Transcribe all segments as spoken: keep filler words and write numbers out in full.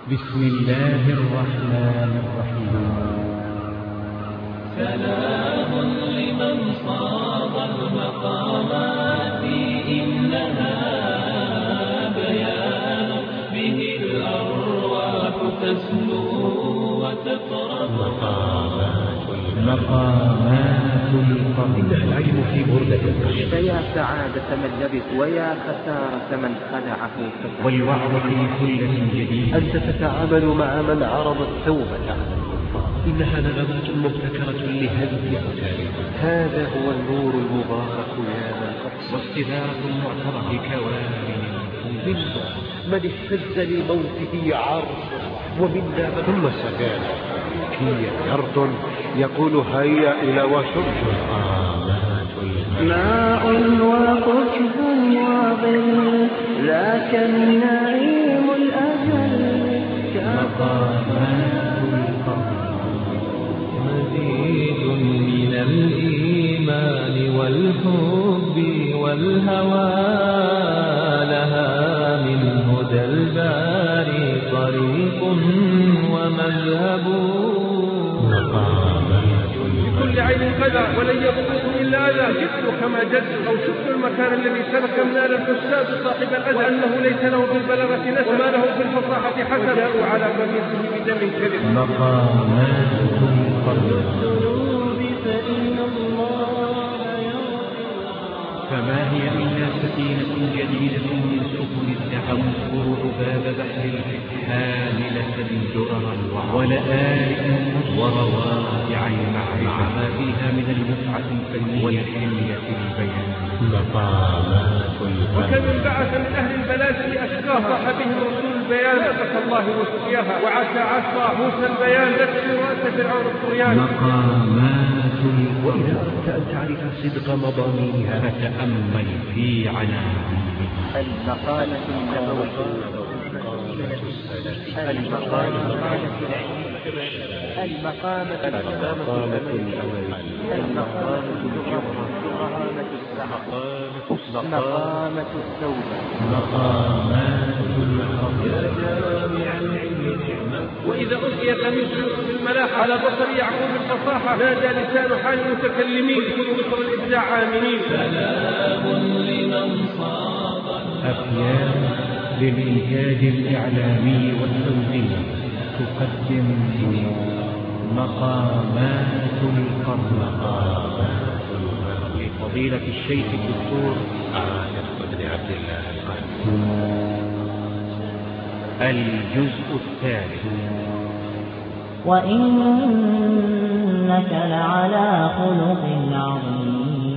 بسم الله الرحمن الرحيم. سلام لمن صاب المقامات إنها بيان به الأرواح تسلو وتطرب. مقامات القبر. العلم في بردة القشر. فيا سعادة من لبث ويا خسارة من خدعه. والوعظ في خلة جديدة. أنت تتعامل مع من عرض التوبة على الكفار. إنها نغمات مبتكرة لهدم أوتارهم. هذا هو النور المبارك يا من قد واستدارة معتبرة لكوارث منا من اهتز لموته عرض ومنا من ثم سكان كي يرد يقول هيا إلى وشرب. ماء وقشف وظل ذاك النعيم الأجل. مقامات القبر. مزيد من الإيمان والحب والهوى لها من هدى الباري طريق ومذهب. كل عين قدع ولن يضره إلا أذى. جد كما جد أو شفت المكان الذي سلك منال الفساد صاحب الأذى وأنه ليس له بالبلاغة نسب وما له بالفصاحة حسب. وجاءوا على قميصه بدم كذب. مقامات القبر. فما هي إلا سفينة جديدة من سفن الدعوة تذكر عباب بحر حاملة درر الوعظ ولآلئ وروائع المعرفة ما فيها من المتعة الفنية والحلية البيان. مقامات وكم انبعث من أهل البلاد أشقاها صاح بهم رسول البيان نعمة الله وسقياها وعسى عصا موسى البيان نفسي رأس فرعون الطغيان. مقامات القبر. وإذا أردت أن تعرف صدق مضامينها فتأمل في عناوينها. المقالة النبوية. المقامة المقامة المقامة الأولية. المقامة مقامة التوبة. مقامات القبر. وإذا ألقي قميص يوسف الملاحة على بصر يعقوب الفصاحة نادى لسان حال المتكلمين كل مصر الإبداع عاملين. سلام لمن صاب. أفيام للإنتاج الإعلامي والتوزيع تقدم مقامات القبر لفضيلة الشيخ الدكتور عارف بن عبد الله القادم. الجزء الثالث. وإنك لعلى خلق عظيم.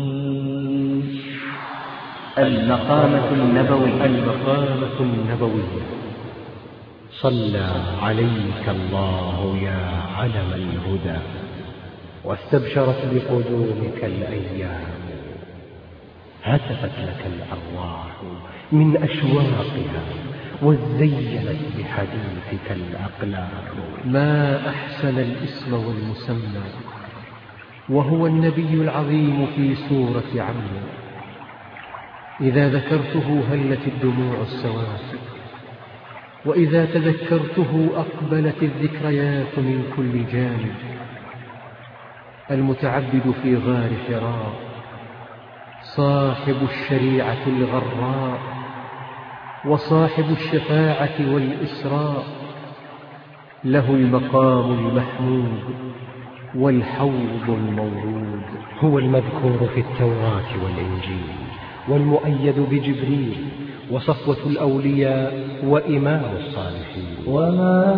المقامة النبوية. المقامة النبوية. صلى عليك الله يا علم الهدى واستبشرت بقدومك الأيام. هتفت لك الأرواح من أشواقها وزينت بحديثك الأقلام. ما أحسن الاسم والمسمى وهو النبي العظيم في سورة عمرو. إذا ذكرته هلت الدموع السواسل وإذا تذكرته أقبلت الذكريات من كل جانب. المتعبد في غار حراء صاحب الشريعة الغراء وصاحب الشفاعة والإسراء له المقام المحمود والحوض المورود. هو المذكور في التوراة والإنجيل والمؤيد بجبريل وصفوة الأولياء وإمام الصالحين. وما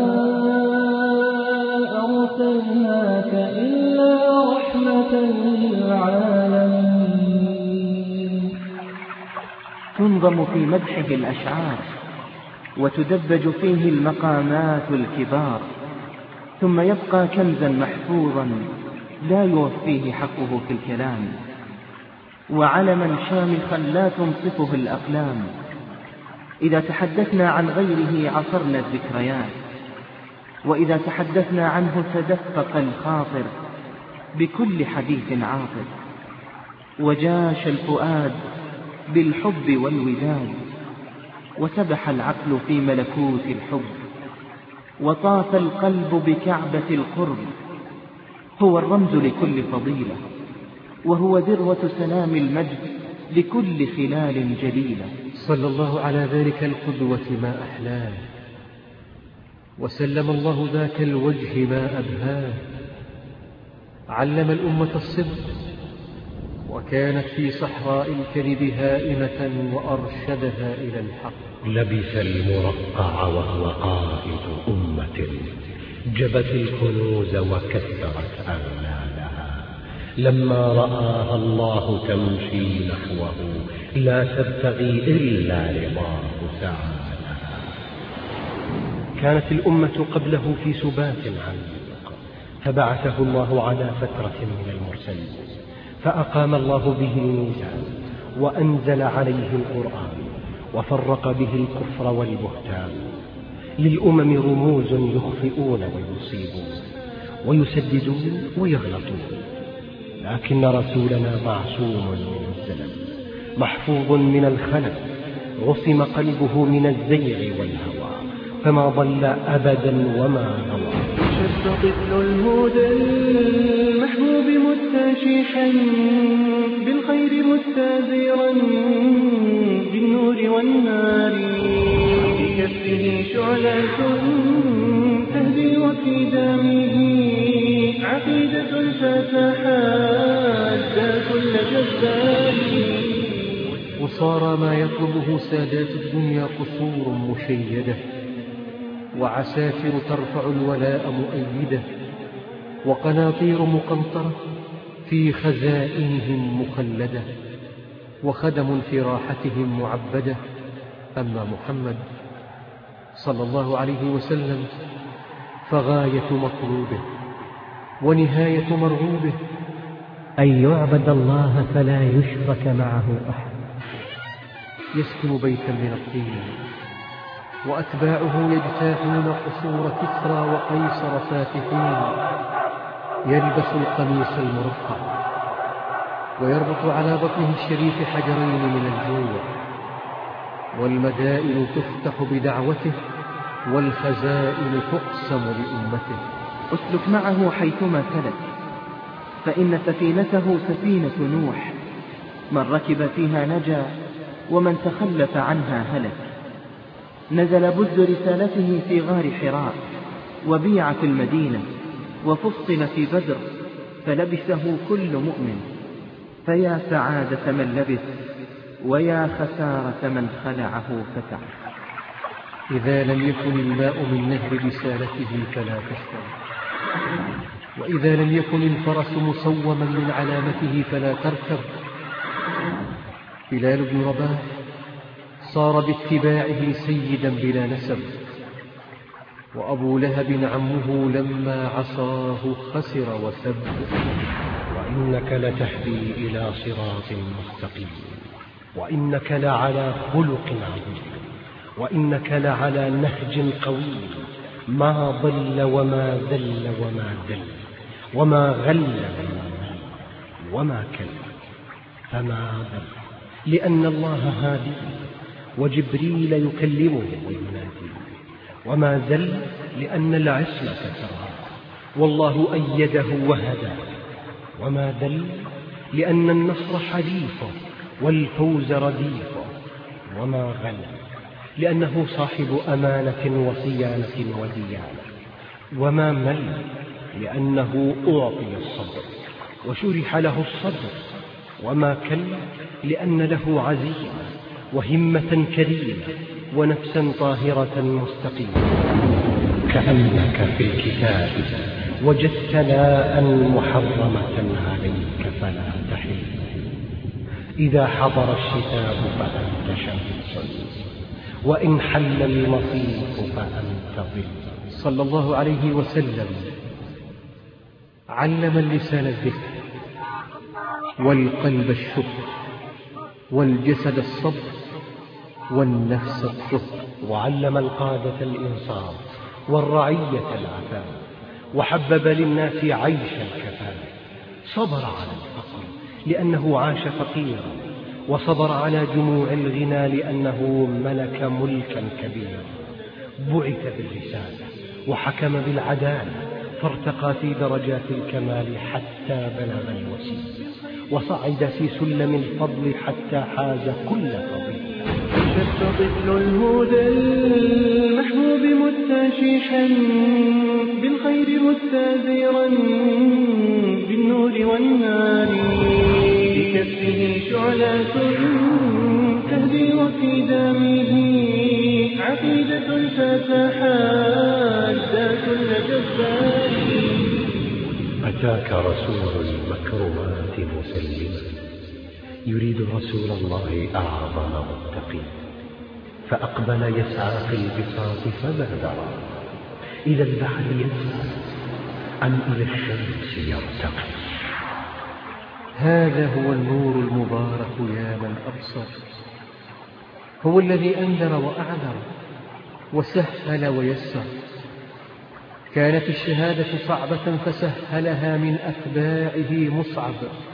أرسلناك إلا رحمة للعالمين. تنظم في مدحه الأشعار وتدبج فيه المقامات الكبار ثم يبقى كنزا محفوظا لا يوفيه حقه في الكلام وعلما شامخا لا تنصفه الأقلام. إذا تحدثنا عن غيره عصرنا الذكريات وإذا تحدثنا عنه تدفق الخاطر بكل حديث عاطر وجاش الفؤاد بالحب والوداد وسبح العقل في ملكوت الحب وطاف القلب بكعبة القرب، هو الرمز لكل فضيلة، وهو ذروة سلام المجد لكل خلال جليلة. صلى الله على ذلك القدوة ما أحلاه، وسلم الله ذاك الوجه ما أبهاه. علم الأمة الصدق، وكانت في صحراء الكذب هائمة، وأرشدها إلى الحق. لبس المرقع وهو قائد أمة، جبت الكنوز وكثرت أغلالها. لما رآها الله تمشي نحوه، لا تبتغي إلا رضاه تعالى. كانت الأمة قبله في سبات عميق، فبعثه الله على فترة من المرسلين، فأقام الله به الميزان، وأنزل عليه القرآن، وفرق به الكفر والبهتان. للأمم رموز يخفئون ويصيبون، ويسددون ويغلطون، لكن رسولنا معصوم من الزلل، محفوظ من الخلل، عصم قلبه من الزيغ والهوى، فما ضل أبدا وما غوى. شب طفل الهدى المحبوب مستشيحا، بالخير مستبيرا بالنور والنار، بكفه شعلة تهدي، وفي دمه عقيدة تتحدى كل جبار. وصار ما يطلبه سادات الدنيا قصور مشيدة، وعساكر ترفع الولاء مؤيدة، وقناطير مقنطرة في خزائنهم مخلدة، وخدم في راحتهم معبدة. أما محمد صلى الله عليه وسلم فغاية مطلوبه ونهاية مرغوبه أن يعبد الله فلا يشرك معه أحد. يسكن بيتا من الطين، وأتباعه يجتاحون قصور كسرى وقيصر فاتحين. يلبس القميص المرقع، ويربط على بطنه الشريف حجرين من الجوع، والمدائن تفتح بدعوته، والخزائن تقسم لأمته. اسلك معه حيثما سلك، فإن سفينته سفينة نوح، من ركب فيها نجا، ومن تخلف عنها هلك. نزل بز رسالته في غار حراء، وبيع في المدينة، وفصل في بدر، فلبسه كل مؤمن. فيا سعادة من لبس، ويا خسارة من خلعه فتح. إذا لم يكن الماء من نهر رسالته فلا تشرب، وإذا لم يكن الفرس مصوما من علامته فلا تركب. بلال بن رباح صار باتباعه سيدا بلا نسب، وأبو لهب عمه لما عصاه خسر وسب. وإنك لتهدي إلى صراط مستقيم، وإنك لعلى خلق عظيم، وإنك لعلى نهج قويم. ما ضل وما ذل وما دل، وما غل وما مل، وما كل، فما ضل لأن الله هادي، وجبريل يكلمه ويناديه. وما زل لأن العصمة تراه، والله أيده وهداه. وما ذل لأن النصر حليفه، والفوز رديفه. وما غل لأنه صاحب أمانة وصيانة وديانة. وما مل لأنه أعطي الصبر وشرح له الصدر. وما كل لأن له عزيمة وهمة كريمة ونفسا طاهرة مستقيمة. كأنك في الكتاب وجدت لاء محرمة عليك فلا تحل. إذا حضر الشتاء فأنت شمس، وإن حل المصيف فأنت ظل. صلى الله عليه وسلم علم اللسان الذكر، والقلب الشكر، والجسد الصبر، والنفس الطهر. وعلم القادة الإنصاف، والرعية العفاف، وحبب للناس عيش الكفاف. صبر على الفقر لأنه عاش فقيرا، وصبر على جموع الغنى لأنه ملك ملكا كبيرا. بعث بالرسالة وحكم بالعدالة فارتقى في درجات الكمال حتى بلغ الوسيل، وصعد في سلم الفضل حتى حاز كل فضيلة. شب طفل الهدى المحبوب مستشيحا بالخير مستاذرا بالنور والنار، بكفه شعلة تهدي وفي دمه عقيدة فتحات ذات الجبار. أتاك رسول المكرمات مسلما يريد رسول الله أعظم متقي، فأقبل يسعى في البساط فما درى إلى البحر يسعى أم إلى الشمس يرتقي. هذا هو النور المبارك يا من أبصر، هو الذي أنذر وأعذر وسهل ويسر. كانت الشهادة صعبة فسهلها من أتباعه مصعب،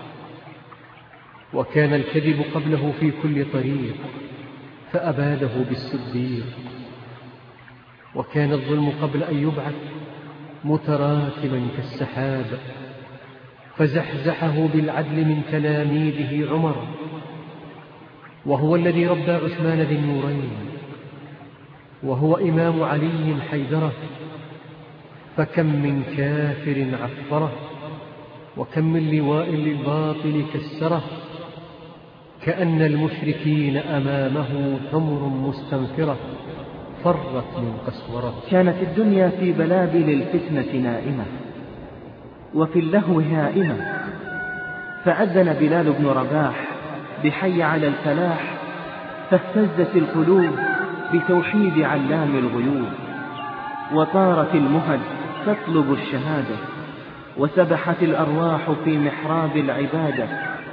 وكان الكذب قبله في كل طريق فأباده بالصديق، وكان الظلم قبل أن يبعث متراكما كالسحاب فزحزحه بالعدل من تلاميذه عمر، وهو الذي ربى عثمان ذي النورين، وهو إمام علي حيدرة، فكم من كافر عفره، وكم من لواء للباطل كسره، كأن المشركين أمامه حمر مستنفرة فرت من قسورة. كانت الدنيا في بلابل الفتنة نائمة وفي اللهو هائمة، فأذن بلال بن رباح بحي على الفلاح، فاهتزت القلوب بتوحيد علام الغيوب، وطارت المهج تطلب الشهادة، وسبحت الأرواح في محراب العبادة،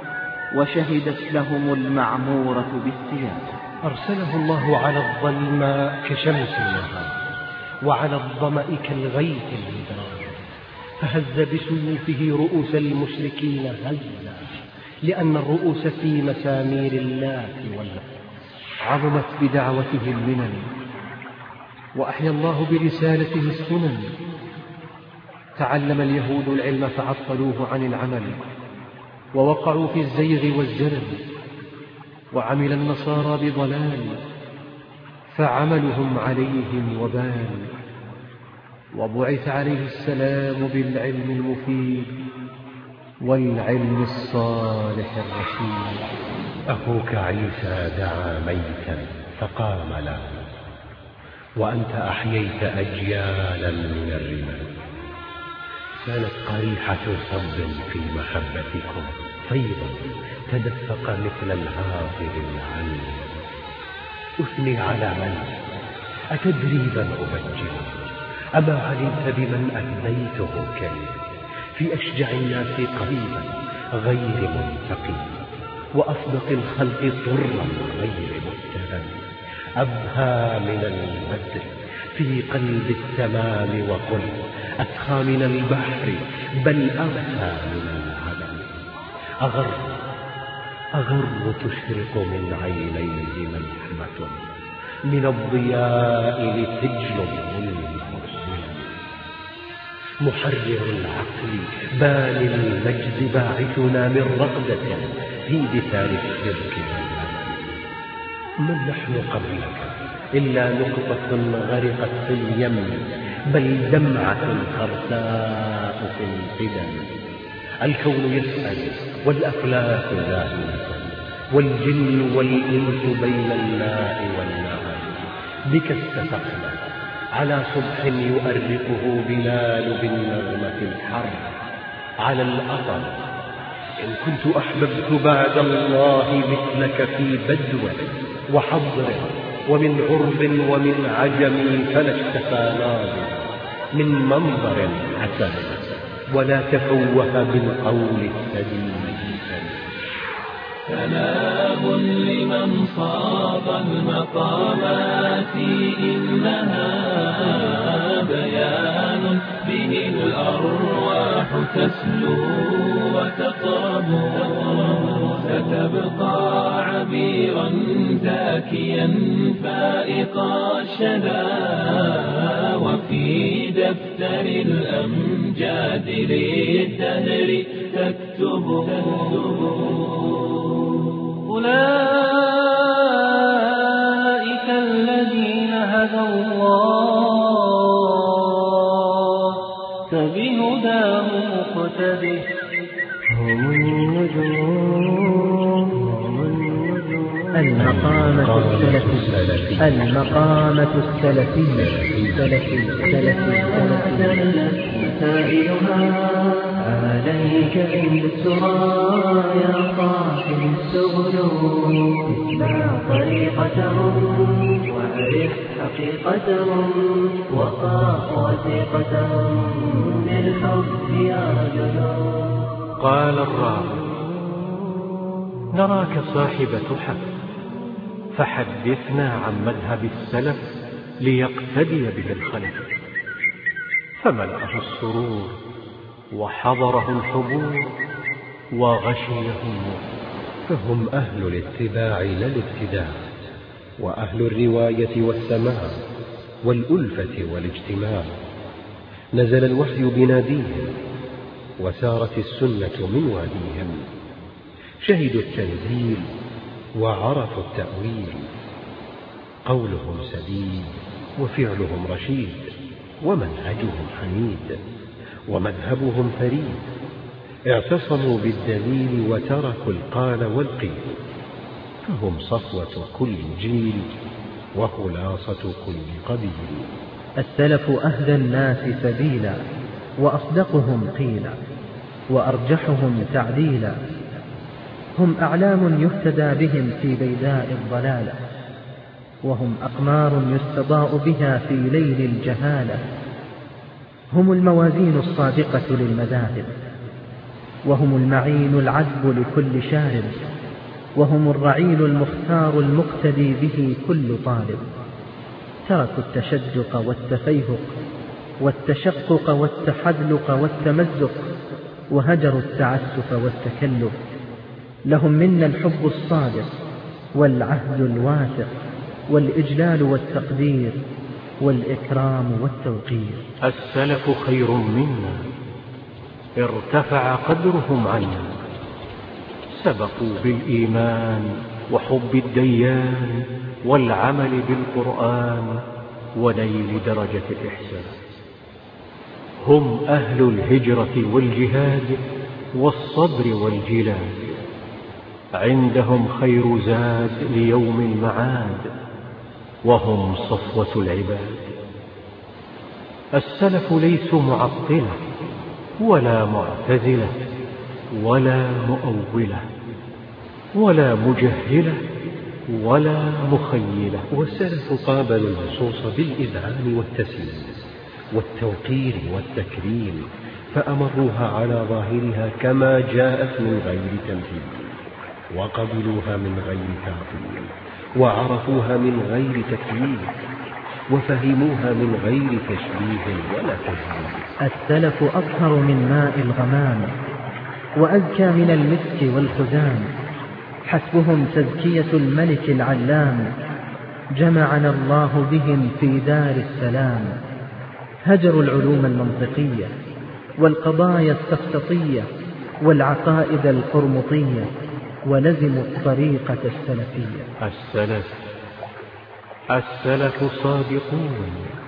وشهدت لهم المعمورة بالسيادة. أرسله الله على الظلماء كشمس النهار، وعلى الظمأ كالغيث المدرار، فهز بسيوفه رؤوس المشركين هزا، لأن الرؤوس في مسامير اللات واللات. عظمت بدعوته المنن، وأحيا الله برسالته السنن. تعلم اليهود العلم فعطلوه عن العمل، ووقعوا في الزيغ والزلل، وعمل النصارى بضلال فعملهم عليهم وبال، وبعث عليه السلام بالعلم المفيد والعلم الصالح الرشيد. أخوك عيسى دعا ميتا فقام له، وأنت أحييت أجيالا من الرمال. كانت قريحة صب في محبتكم فيضا تدفق مثل الهافر العلم. أثني على من؟ أتدري من أبجل؟ أما علمت بمن أثنيته كي في أشجع الناس قريبا غير منتقي، وأصدق الخلق طرا غير متهم، أبهى من البدر في قلب التمام، وقل أتخى من البحر بل أبهى من العدم. أغر أغر تشرق من عينيه ملحمة، من الضياء لسجل منه محرر العقل بان المجد، باعثنا من رقدة في دثار الشرك والعمل. من نحن قبلك إلا نقطة غرقت في اليم، بل دمعة خرساء في القدم. الكون يسأل والأفلاك زائلة، والجن والإنس بين اللاء والنعم. بك استفقنا على صبح يؤرقه بلال بالنغمة الحر على الأطر. إن كنت أحببت بعد الله مثلك في بدو وحضر ومن عرب ومن عجم، فلا اشتفى ناظر من منظر حسن ولا تفوه بالقول السديد. سلام لمن صاب المقامات، إنها بيان به الأرواح تسلو وتطرب، ستبقى عبيرا زاكيا فائق الشذا، وفي دفتر الأمجاد للدهر تكتبه. أولئك الذين هدى الله فبهداه مقتده. هم النجوم المقامة السلفية المقامة السلفية سلفي سلفي مسائلها عليك بالسرى يا صاحب السبل. اتبع طريقتهم وعرف حقيقتهم وقاف وثيقتهم بالحب يا جنود. قال الراوي: نراك صاحبة حق، فحدثنا عن مذهب السلف ليقتدي به الخلف. فملأه السرور وحضره الحبور وغشيه النور. فهم أهل الاتباع لا الابتداع، وأهل الرواية والسماع والألفة والاجتماع. نزل الوحي بناديهم وسارت السنة من واديهم. شهدوا التنزيل وعرفوا التأويل. قولهم سديد وفعلهم رشيد، ومنهجهم حميد ومذهبهم فريد. اعتصموا بالدليل وتركوا القال والقيل. فهم صفوة كل جيل وخلاصة كل قبيل. السلف أهدى الناس سبيلا وأصدقهم قيلا وأرجحهم تعديلا. هم أعلام يهتدى بهم في بيداء الضلالة، وهم أقمار يستضاء بها في ليل الجهالة. هم الموازين الصادقة للمذاهب، وهم المعين العذب لكل شارب، وهم الرعيل المختار المقتدي به كل طالب. تركوا التشدق والتفيهق والتشقق والتحذلق والتمزق، وهجروا التعسف والتكلف. لهم منا الحب الصادق والعهد الواثق والإجلال والتقدير والإكرام والتوقير. السلف خير منا، ارتفع قدرهم عنا. سبقوا بالإيمان وحب الديان والعمل بالقرآن ونيل درجة الإحسان. هم أهل الهجرة والجهاد والصبر والجلاد. عندهم خير زاد ليوم المعاد، وهم صفوة العباد. السلف ليسوا معطلة ولا معتزلة ولا مؤولة ولا مجهلة ولا مخيلة. والسلف قابلوا النصوص بالإذعان والتسليم والتوقير والتكريم، فأمروها على ظاهرها كما جاءت من غير تمثيل، وقبلوها من غير تعطيل، وعرفوها من غير تكييف، وفهموها من غير تشبيه ولا تجميل. السلف أطهر من ماء الغمام وأزكى من المسك والخزام. حسبهم تزكية الملك العلام، جمعنا الله بهم في دار السلام. هجروا العلوم المنطقية والقضايا السفسطية والعقائد القرمطية، ولزموا الطريقة السلفية. السلف السلف صادقون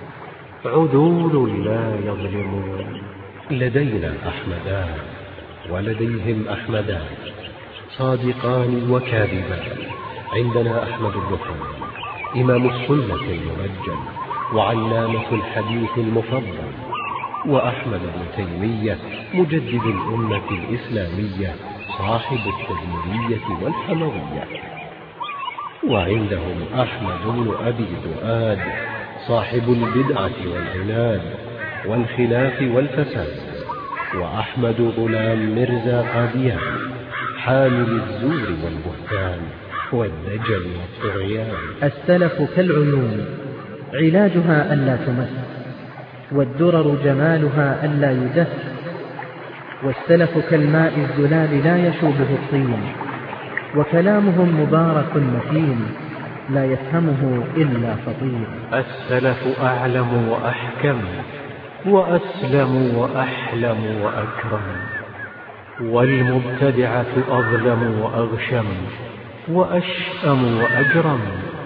عدول لا يظلمون. لدينا أحمدان ولديهم أحمدان، صادقان وكاذبان. عندنا أحمد الرفاعي إمام السنة الممجد وعلامة الحديث المفضل، وأحمد بن تيمية مجدد الأمة الإسلامية صاحب التدمرية والحموية. وعندهم أحمد بن أبي دؤاد صاحب البدعة والعناد والخلاف والفساد، وأحمد غلام مرزا قاديان حامل الزور والبهتان والدجل والطغيان. السلف كالعيون علاجها ألا تمس، والدرر جمالها ألا يدس. والسلف كالماء الزلال لا يشوبه الطين، وكلامهم مبارك متين لا يفهمه إلا فطين. السلف أعلم وأحكم وأسلم وأحلم وأكرم، والمبتدعة أظلم وأغشم وأشأم وأجرم.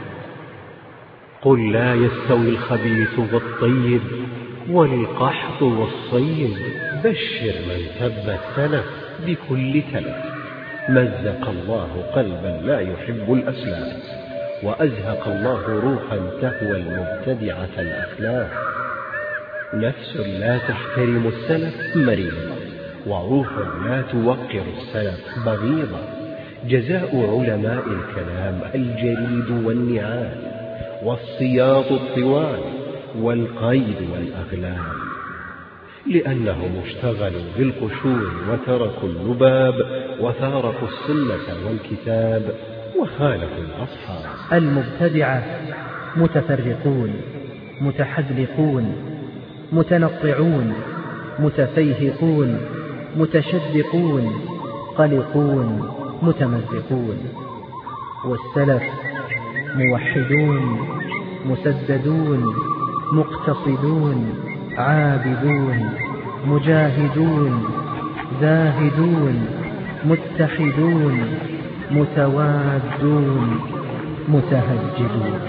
قل لا يستوي الخبيث والطيب والقحط والصيب. بشر من تب السلف بكل تلف. مزق الله قلبا لا يحب الأسلاف، وأزهق الله روحا تهوى المبتدعة الأخلاف. نفس لا تحترم السلف مريضة، وروح لا توقر السلف بغيضة. جزاء علماء الكلام الجريد والنعال، والسياط الطوال، والقيد والأغلال، لأنهم اشتغلوا بالقشور وتركوا اللباب، وفارقوا السنة والكتاب وخالفوا الأصحاب. المبتدعة متفرقون، متحذلقون، متنطعون، متفيهقون، متشدقون، قلقون، متمزقون. والسلف موحدون، مسددون، مقتصدون، عابدون، مجاهدون، زاهدون، متحدون، متوادون، متهجدون.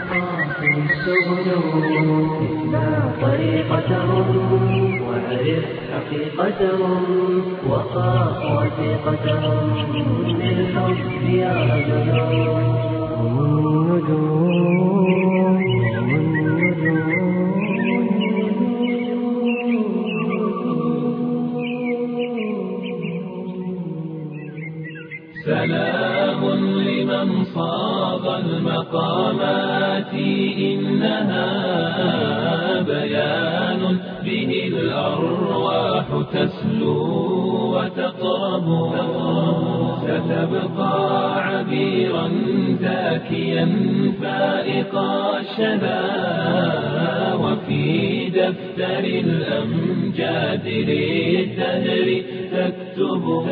طريقتهم وعرف حقيقتهم، وخاف وثيقتهم بالحب يعدلون. هم النجوم، هم النجوم. سلام لمن صاغ المقامات، إنها بيان به الأرواح تسلو وتقرب. ستبقى عبيرا زاكيا فائق الشذا، وفي دفتر الأمجاد للدهر تكتب.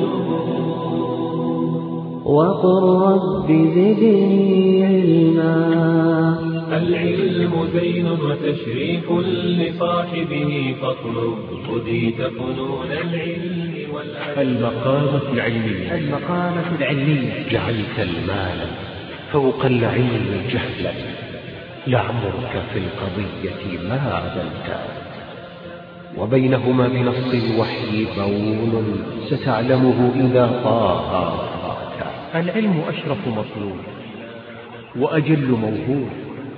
وقل رب زدني علما. العلم زين وتشريف لصاحبه، فاطلب هديت فنون العلم والعلم. المقامة العلمية. المقامة العلمية. جعلت المال فوق العلم جهلا، لعمرك في القضية ما عدلت، وبينهما بنص الوحي بون ستعلمه إذا طاها. العلم أشرف مطلوب وأجل موهوب،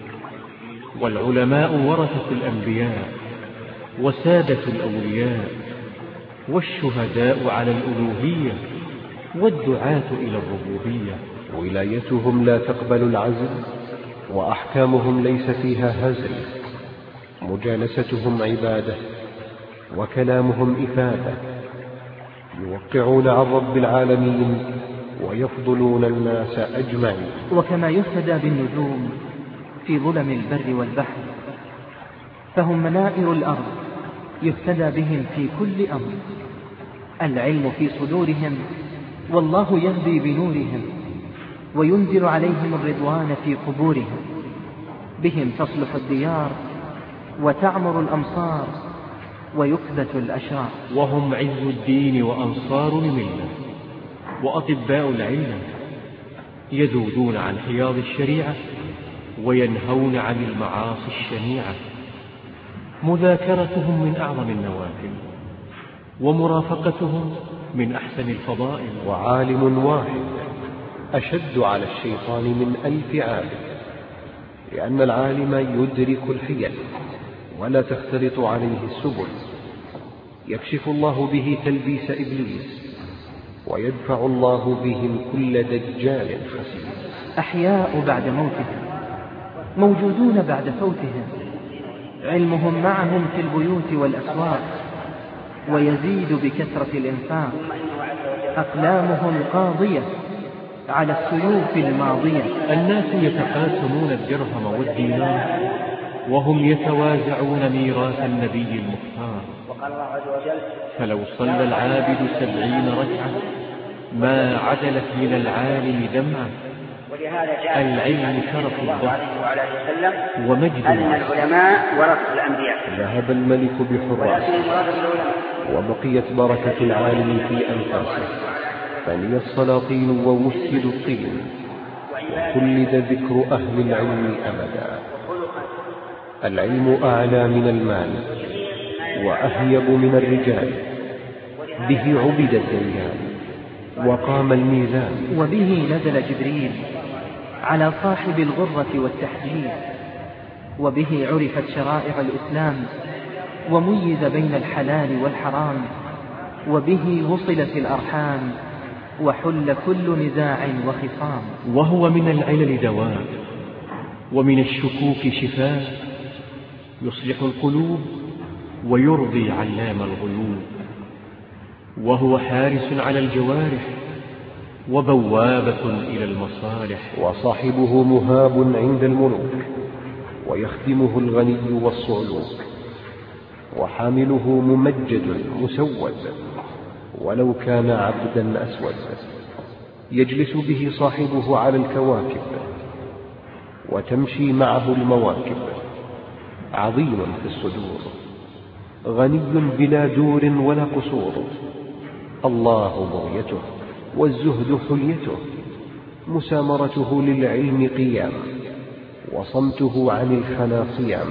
والعلماء ورثة الأنبياء وسادة الأولياء، والشهداء على الألوهية، والدعاة إلى الربوبية. ولايتهم لا تقبل العزل، وأحكامهم ليس فيها هزل. مجالستهم عبادة، وكلامهم إفادة. يوقعون عن رب العالمين، ويفضلون الناس أجمعين. وكما يهتدى بالنجوم في ظلم البر والبحر، فهم منائر الأرض يهتدى بهم في كل أمر. العلم في صدورهم، والله يهدي بنورهم، وينزل عليهم الرضوان في قبورهم. بهم تصلح الديار، وتعمر الأمصار، ويكبت الأشرار. وهم عز الدين وأنصار الملة، وأطباء العلم، يذودون عن حياض الشريعة، وينهون عن المعاصي الشنيعة. مذاكرتهم من أعظم النوافل، ومرافقتهم من أحسن الفضائل. وعالم واحد أشد على الشيطان من ألف عالم، لأن العالم يدرك الحيل ولا تختلط عليه السبل. يكشف الله به تلبيس إبليس، ويدفع الله بهم كل دجال خسيس. أحياء بعد موتهم، موجودون بعد فوتهم. علمهم معهم في البيوت والأسواق، ويزيد بكثرة الإنفاق. أقلامهم قاضية على السيوف الماضية. الناس يتقاسمون الدرهم والدينار، وهم يتوازعون ميراث النبي المختار. فلو صلى العابد سبعين ركعة ما عدلت من العالم دمعة، ولهذا جاء العلم شرف الله عليه وسلم ومجد أن العلماء ورثة الأنبياء. ذهب الملك بحراسه وبقيت بركة العالم في أنفاسه، فني السلاطين ووسد الطين، وخلد ذكر أهل العلم أبدا. العلم أعلى من المال وأهيب من الرجال، به عبد الديان وقام الميزان، وبه نزل جبريل على صاحب الغرة والتحجيل، وبه عرفت شرائع الإسلام وميز بين الحلال والحرام، وبه وصلت الأرحام وحل كل نزاع وخصام. وهو من العلل دواء ومن الشكوك شفاء، يصلح القلوب ويرضي علام الغيوب، وهو حارس على الجوارح وبوابة إلى المصالح. وصاحبه مهاب عند الملوك، ويخدمه الغني والصعلوك، وحامله ممجد مسود ولو كان عبدا أسود، يجلس به صاحبه على الكواكب وتمشي معه المواكب، عظيم في الصدور، غني بلا دور ولا قصور، الله بغيته والزهد حليته، مسامرته للعلم قيام، وصمته عن الخنا صيام،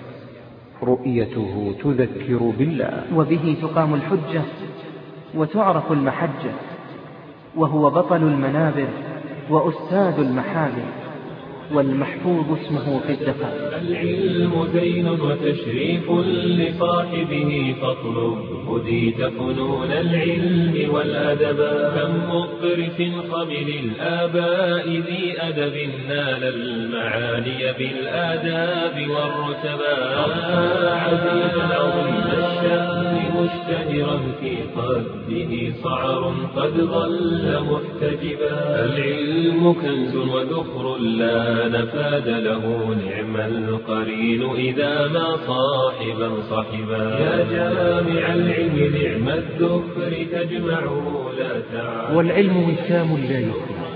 رؤيته تذكر بالله. وبه تقام الحجة وتعرف المحجة، وهو بطل المنابر وأستاذ المحابر، والمحفوظ اسمه في الدفاتر. العلم زين وتشريف لصاحبه، فاطلب هديت فنون العلم والأدب. كم مطرف قبل الآباء ذي أدب نال المعالي بالآداب والرتبا. عزيزا عظيم الشأن مشتهرا في قده صعر قد ظل محتجبا. العلم كنز وذخر لا نفاد له، نعم القرين إذا ما صاحبا صاحبا. يا جامع العلم نعم الذكر تجمعه لا تعب. والعلم وسام لا يخفى،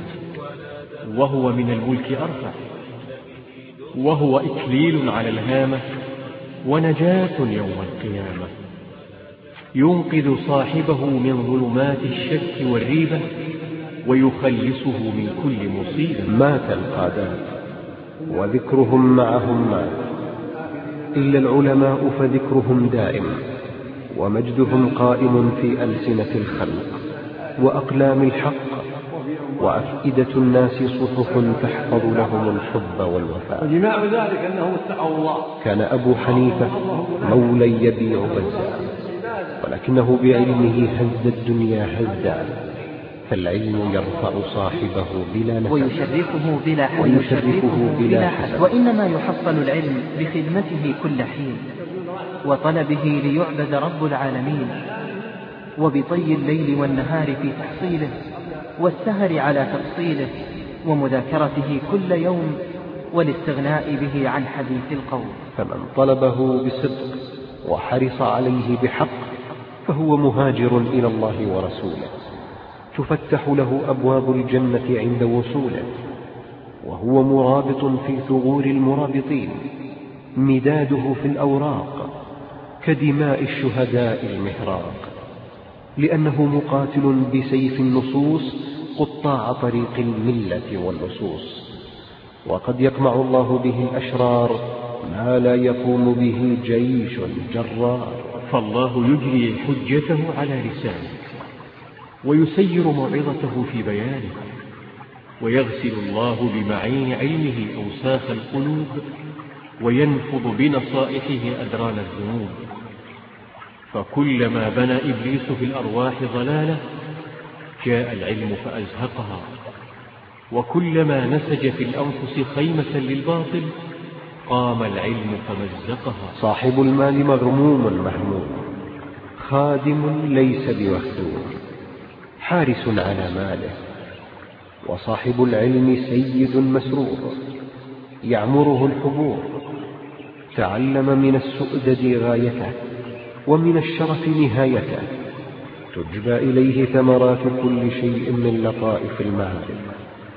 وهو من الملك أرفع، وهو إكليل على الهامة ونجاة يوم القيامة، ينقذ صاحبه من ظلمات الشك والريبة ويخلصه من كل مصيبة. مات القادات وذكرهم معهم مات، إلا العلماء فذكرهم دائم، ومجدهم قائم في ألسنة الخلق وأقلام الحق، وأفئدة الناس صحف تحفظ لهم الحب والوفاء. وجماع ذلك أنهم اتقوا الله. كان أبو حنيفة مولى يبيع بزا، ولكنه بعلمه هز الدنيا هزا، فالعلم يرفع صاحبه بلا نفع ويشرفه بلا حد، ويشرفه بلا حد. وإنما يحصل العلم بخدمته كل حين، وطلبه ليعبد رب العالمين، وبطي الليل والنهار في تحصيله، والسهر على تفصيله، ومذاكرته كل يوم، والاستغناء به عن حديث القوم. فمن طلبه بصدق وحرص عليه بحق فهو مهاجر إلى الله ورسوله، تفتح له أبواب الجنة عند وصوله، وهو مرابط في ثغور المرابطين، مداده في الأوراق كدماء الشهداء المهراق، لأنه مقاتل بسيف النصوص قطاع طريق الملة واللصوص. وقد يقمع الله به الأشرار ما لا يقوم به جيش جرار. فالله يجري حجته على لسانه، ويسير موعظته في بيانه، ويغسل الله بمعين علمه أوساخ القلوب، وينفض بنصائحه أدران الذنوب. فكلما بنى إبليس في الأرواح ضلالة جاء العلم فأزهقها، وكلما نسج في الأنفس خيمة للباطل قام العلم فمزقها. صاحب المال مغموم مهموم، خادم ليس بمخدوم، حارس على ماله. وصاحب العلم سيد مسرور، يعمره الحبور، تعلم من السؤدد غايته، ومن الشرف نهايته، تجبى إليه ثمرات كل شيء من لطائف المعارف.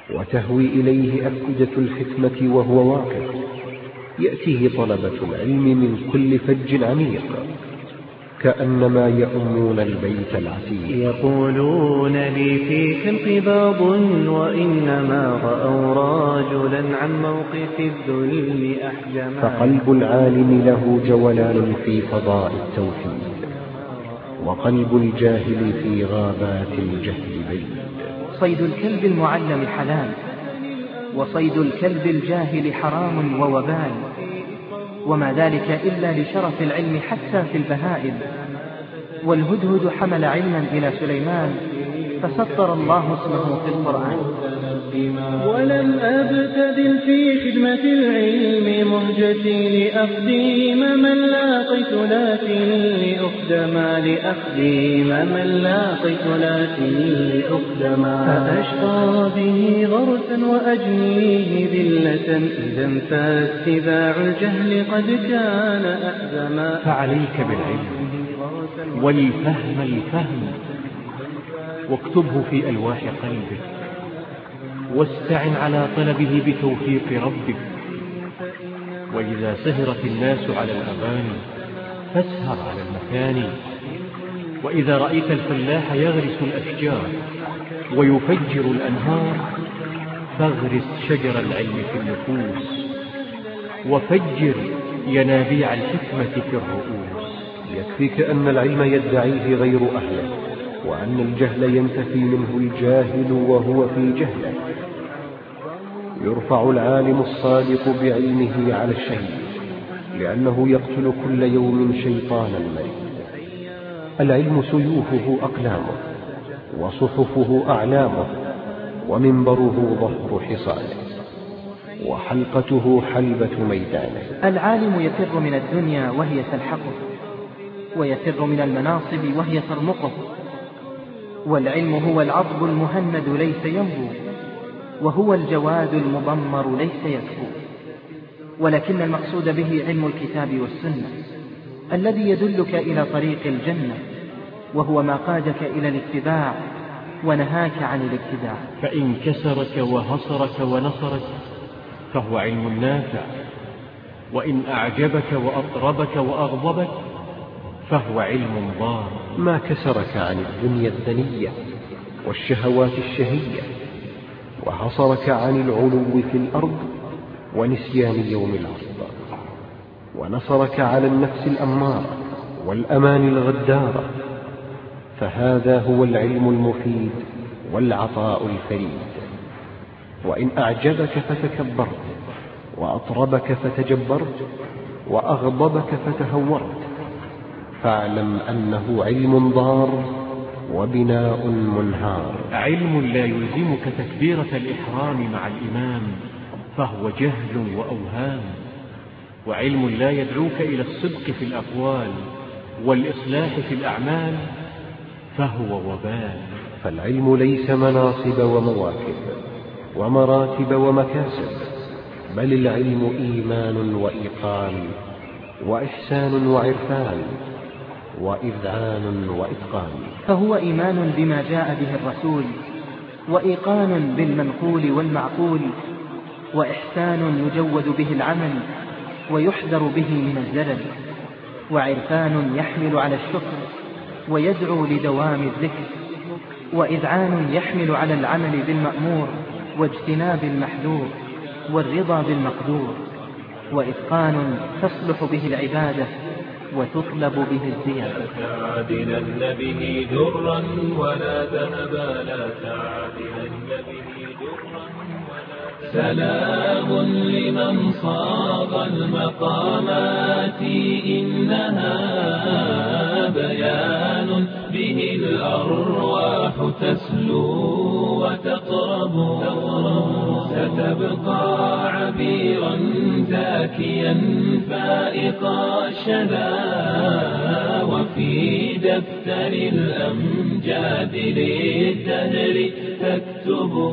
وتهوي إليه أفئدة الحكمة وهو واقف، يأتيه طلبة العلم من كل فج عميق كأنما يؤمون البيت العتيق. يقولون لي فيك انقباض وإنما رأوا رجلا عن موقف الذل أحجما. فقلب العالم له جولان في فضاء التوحيد، وقلب الجاهل في غابات الجهل بعيد. صيد الكلب المعلم حلال، وصيد الكلب الجاهل حرام ووبال، وما ذلك إلا لشرف العلم حتى في البهائم. والهدهد حمل علما إلى سليمان فسطر الله اسمه في القرآن. ولم أبتدل في خدمة العلم مهجتي لأخديم من لاقيت لكن لأخدما لأخديم من لاقيت لكن لأخدما. فأشقى به غرسا وأجنيه ذلة إذا فاتباع الجهل قد كان أحزما. فعليك بالعلم والفهم الفهم، واكتبه في ألواح قلبك، واستعن على طلبه بتوفيق ربك. وإذا سهرت الناس على الأغاني فاسهر على المكان. وإذا رأيت الفلاح يغرس الأشجار ويفجر الأنهار فاغرس شجر العلم في النفوس، وفجر ينابيع الحكمة في الرؤوس. يكفيك أن العلم يدعيه غير أهله، وأن الجهل ينتفي منه الجاهل وهو في جهله. يرفع العالم الصادق بعلمه على الشهيد، لأنه يقتل كل يوم شيطانا مريد. العلم سيوفه أقلامه، وصحفه أعلامه، ومنبره ظهر حصانه، وحلقته حلبة ميدانه. العالم يفر من الدنيا وهي تلحقه، ويفر من المناصب وهي ترمقه. والعلم هو العضب المهند ليس ينبو، وهو الجواد المضمر ليس يكفو. ولكن المقصود به علم الكتاب والسنة الذي يدلك إلى طريق الجنة، وهو ما قادك إلى الاتباع ونهاك عن الابتداع. فإن كسرك وهصرك ونصرك فهو علم نافع، وإن أعجبك وأطربك وأغضبك فهو علم ضار. ما كسرك عن الدنيا الدنية والشهوات الشهية، وحصرك عن العلو في الأرض ونسيان يوم العرض، ونصرك على النفس الأمارة والأمان الغدارة، فهذا هو العلم المفيد والعطاء الفريد. وإن أعجبك فتكبرت، وأطربك فتجبرت، وأغضبك فتهورت، فاعلم أنه علم ضار وبناء منهار. علم لا يلزمك تكبيرة الإحرام مع الإمام فهو جهل وأوهام، وعلم لا يدعوك إلى الصدق في الأقوال والإصلاح في الأعمال فهو وبال. فالعلم ليس مناصب ومواكب ومراتب ومكاسب، بل العلم إيمان وإيقان وإحسان وعرفان وإذعان وإتقان. فهو إيمان بما جاء به الرسول، وإيقان بالمنقول والمعقول، وإحسان يجود به العمل ويحذر به من الزلل، وعرفان يحمل على الشكر ويدعو لدوام الذكر، وإذعان يحمل على العمل بالمأمور واجتناب المحذور والرضا بالمقدور، وإتقان تصلح به العبادة وتطلب به الزيادة. تعدلن به درا ولا ذهبا، لا تعدلن به درا ولا. سلام لمن صاغ المقامات، إنها بيان به الأرواح تسلو وتقرب. ستبقى عبيرا زاكيا فائق الشذا، وفي دفتر الأمجاد للدهر تكتب.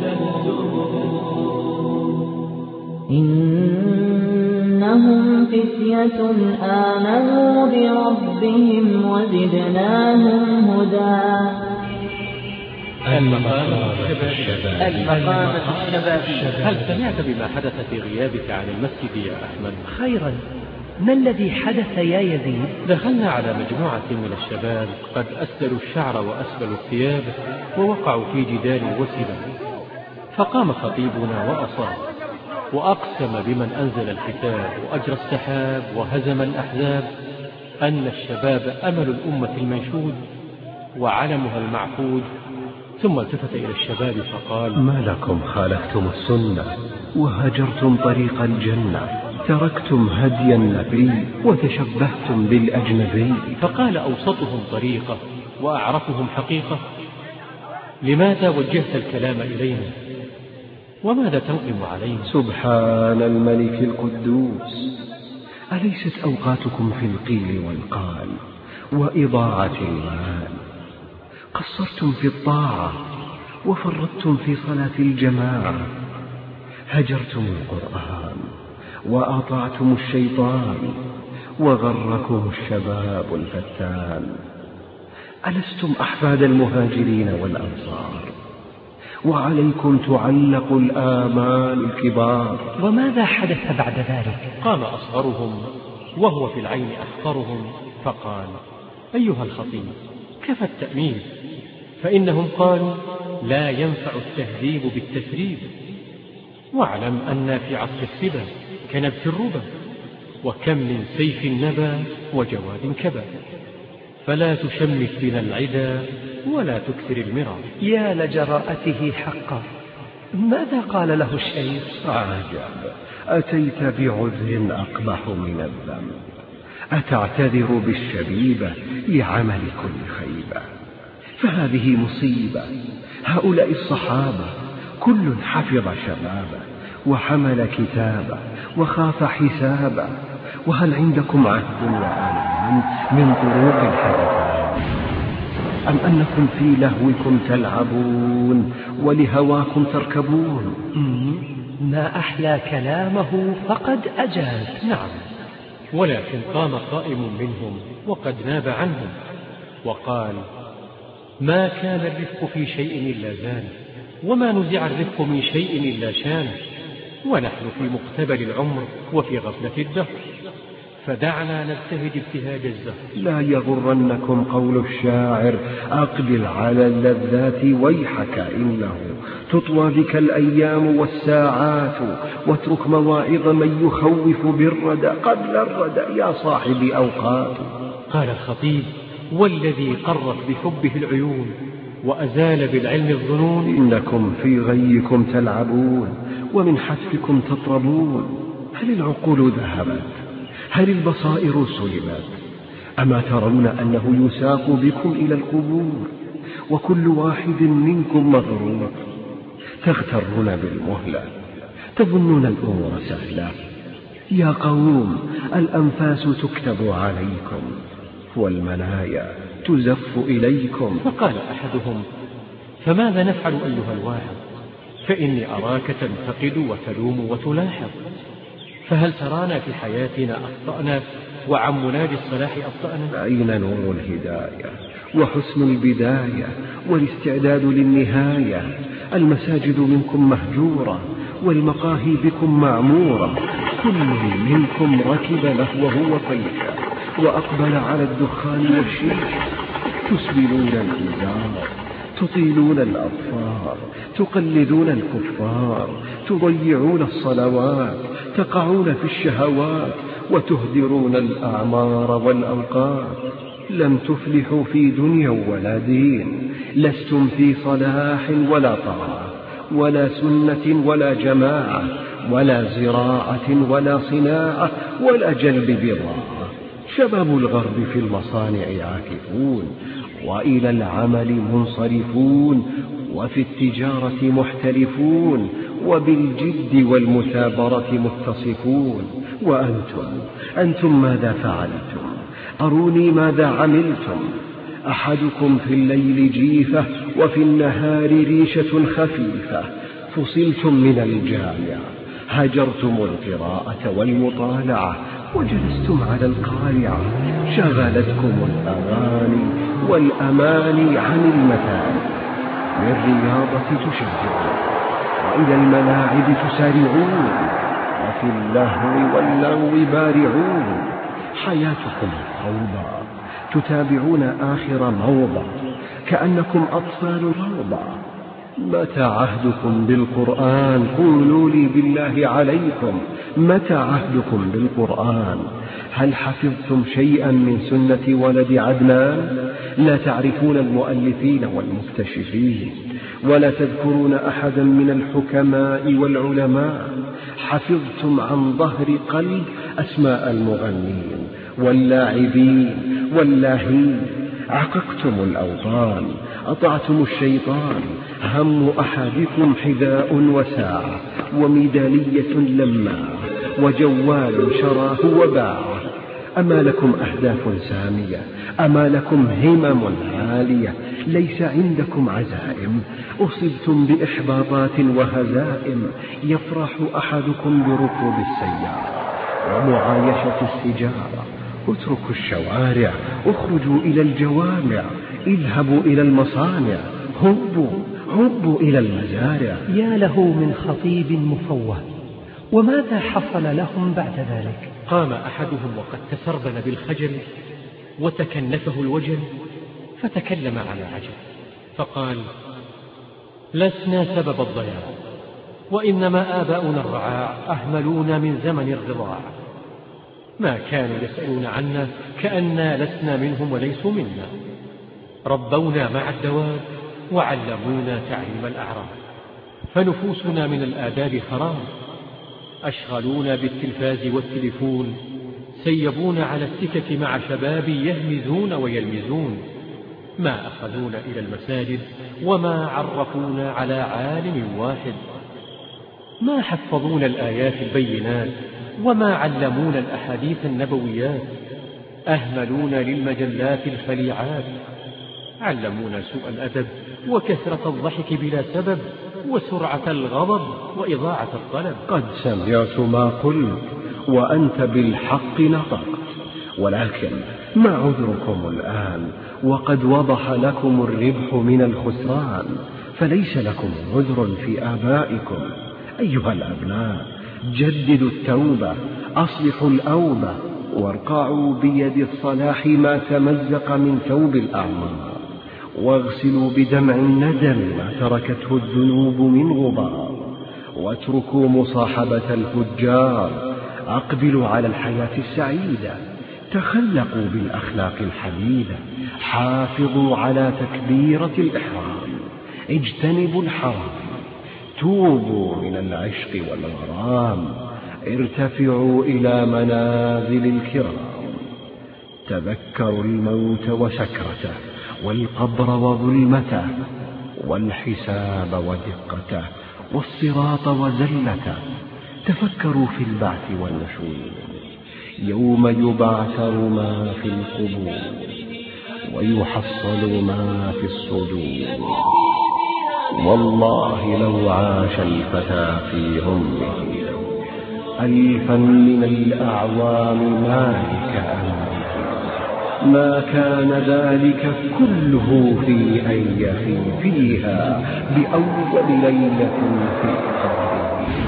إنهم فتية آمنوا بربهم وزدناهم هدى. المقامة الشبابية. المقامة الشبابية. هل سمعت بما حدث في غيابك عن المسجد يا أحمد؟ خيرا، ما الذي حدث يا يزيد؟ دخلنا على مجموعة من الشباب قد أسدلوا الشعر وأسبلوا الثياب ووقعوا في جدال وسبا، فقام خطيبنا وأصاب وأقسم بمن أنزل الكتاب وأجرى السحاب وهزم الأحزاب أن الشباب أمل الأمة المنشود وعلمها المعقود. ثم التفت إلى الشباب فقال: ما لكم خالفتم السنة وهجرتم طريق الجنة، تركتم هدي النبي وتشبهتم بالأجنبي. فقال أوسطهم طريقة وأعرفهم حقيقة: لماذا وجهت الكلام إلينا وماذا تنقم علينا؟ سبحان الملك القدوس، أليست أوقاتكم في القيل والقال وإضاعة المال؟ قصرتم في الطاعة وفرطتم في صلاة الجماعة، هجرتم القرآن وأطعتم الشيطان وغركم الشباب الفتان. ألستم أحفاد المهاجرين والأنصار وعليكم تعلق الآمال الكبار؟ وماذا حدث بعد ذلك؟ قام أصغرهم وهو في العين أحقرهم فقال: أيها الخطيب، كفى التأمين، فإنهم قالوا لا ينفع التهذيب بالتثريب، واعلم أن في عصر السبا كنبت الربا، وكم من سيف نبى وجواد كبا، فلا تشمت بنا العدا ولا تكثر المرى. يا لجراءته حقا، ماذا قال له الشيخ؟ عجب، أتيت بعذر أقبح من الذنب، أتعتذر بالشبيبة لعمل كل خيبة؟ فهذه مصيبة. هؤلاء الصحابة كل حفظ شبابه وحمل كتابه وخاف حسابه، وهل عندكم عهد وأمان من طرق الحدثان؟ أم أنكم في لهوكم تلعبون ولهواكم تركبون؟ ما أحلى كلامه فقد أجاز. نعم، ولكن قام قائم منهم وقد ناب عنهم وقال: ما كان الرفق في شيء إلا زانه، وما نزع الرفق من شيء إلا شانه، ونحن في مقتبل العمر وفي غفلة الدهر، فدعنا نجتهد ابتهاج الزهر. لا يغرنكم قول الشاعر: أقبل على اللذات ويحك، إنه تطوى بك الأيام والساعات، واترك مواعظ من يخوف بالردى قبل الردى يا صاحب أوقات. قال الخطيب: والذي قرت بحبه العيون وأزال بالعلم الظنون، إنكم في غيكم تلعبون ومن حتفكم تطربون. هل العقول ذهبت؟ هل البصائر سلبت؟ أما ترون أنه يساق بكم إلى القبور وكل واحد منكم مغرور؟ تغترون بالمهلة، تظنون الأمور سهلة. يا قوم، الأنفاس تكتب عليكم والمنايا تزف إليكم. فقال أحدهم: فماذا نفعل أيها الواحد؟ فإني أراك تنتقد وتلوم وتلاحظ، فهل ترانا في حياتنا أخطأنا وعن مناج الصلاح أبطأنا؟ أين نور الهداية وحسن البداية والاستعداد للنهاية؟ المساجد منكم مهجورة والمقاهي بكم معمورة، كل منكم ركب لهوه وطيشا وأقبل على الدخان والشيشة. تسبلون الإزار، تطيلون الأظفار، تقلدون الكفار، تضيعون الصلوات، تقعون في الشهوات، وتهدرون الأعمار والأوقات. لم تفلحوا في دنيا ولا دين، لستم في صلاح ولا طاعة ولا سنة ولا جماعة ولا زراعة ولا صناعة ولا جلب بضاعة. شباب الغرب في المصانع عاكفون وإلى العمل منصرفون، وفي التجارة محترفون، وبالجد والمثابرة متصفون. وأنتم أنتم ماذا فعلتم؟ أروني ماذا عملتم؟ أحدكم في الليل جيفة وفي النهار ريشة خفيفة. فصلتم من الجامع، هجرتم القراءة والمطالعة، وجلستم على القارعة. شغلتكم الأغاني والأماني عن المتاع. للرياضة تشجعون، وإلى الملاعب تسارعون، وفي اللهو واللغو بارعون. حياتكم فوضى، تتابعون آخر موضة كأنكم أطفال روضة. متى عهدكم بالقرآن؟ قولوا لي بالله عليكم، متى عهدكم بالقرآن؟ هل حفظتم شيئا من سنة ولد عدنان؟ لا تعرفون المؤلفين والمكتشفين، ولا تذكرون أحدا من الحكماء والعلماء. حفظتم عن ظهر قلب أسماء المغنين واللاعبين واللاهين. عققتم الأوطان، أطعتم الشيطان. هم أحدكم حذاء وساعة، وميدالية لماعة، وجوال شراه وباعه. أما لكم أهداف سامية، أما لكم همم عالية، ليس عندكم عزائم. أصبتم بإحباطات وهزائم. يفرح أحدكم بركوب السيارة ومعايشة السجارة. اتركوا الشوارع، اخرجوا إلى الجوامع، اذهبوا إلى المصانع، هبوا هبوا إلى المزارع. يا له من خطيب مفوه، وماذا حصل لهم بعد ذلك؟ قام أحدهم وقد تسربل بالخجل وتكنفه الوجل، فتكلم على عجل فقال: لسنا سبب الضياع، وإنما آباؤنا الرعاع أهملونا من زمن الرضاع. ما كانوا يسألون عنا كأننا لسنا منهم وليسوا منا. ربونا مع الدواب وعلمونا تعليم الأعراب، فنفوسنا من الآداب خراب. أشغلونا بالتلفاز والتلفون، سيبونا على السكك مع شباب يهمزون ويلمزون. ما أخذونا إلى المساجد وما عرفونا على عالم واحد. ما حفظونا الآيات البينات وما علمونا الأحاديث النبويات. أهملونا للمجلات الخليعات. علمونا سوء الأدب وكثرة الضحك بلا سبب، وسرعة الغضب وإضاعة الطلب. قد سمعت ما قلت وأنت بالحق نطقت، ولكن ما عذركم الآن وقد وضح لكم الربح من الخسران؟ فليس لكم عذر في آبائكم. أيها الأبناء، جددوا التوبة، أصلحوا الأوبة، وارقعوا بيد الصلاح ما تمزق من ثوب الأعمار، واغسلوا بدمع الندم ما تركته الذنوب من غبار، واتركوا مصاحبة الفجار. أقبلوا على الحياة السعيدة، تخلقوا بالأخلاق الحميدة، حافظوا على تكبيرة الإحرام، اجتنبوا الحرام، توبوا من العشق والغرام، ارتفعوا إلى منازل الكرام. تذكروا الموت وسكرته، والقبر وظلمته، والحساب ودقته، والصراط وزلته. تفكروا في البعث والنشور، يوم يبعثر ما في القبور، ويحصل ما في الصدور. والله لو عاش الفتى في عمره ألفا من الأعوام مالك أمره، ما كان ذلك كله في أن يحي فيها بأول ليلة في قبره.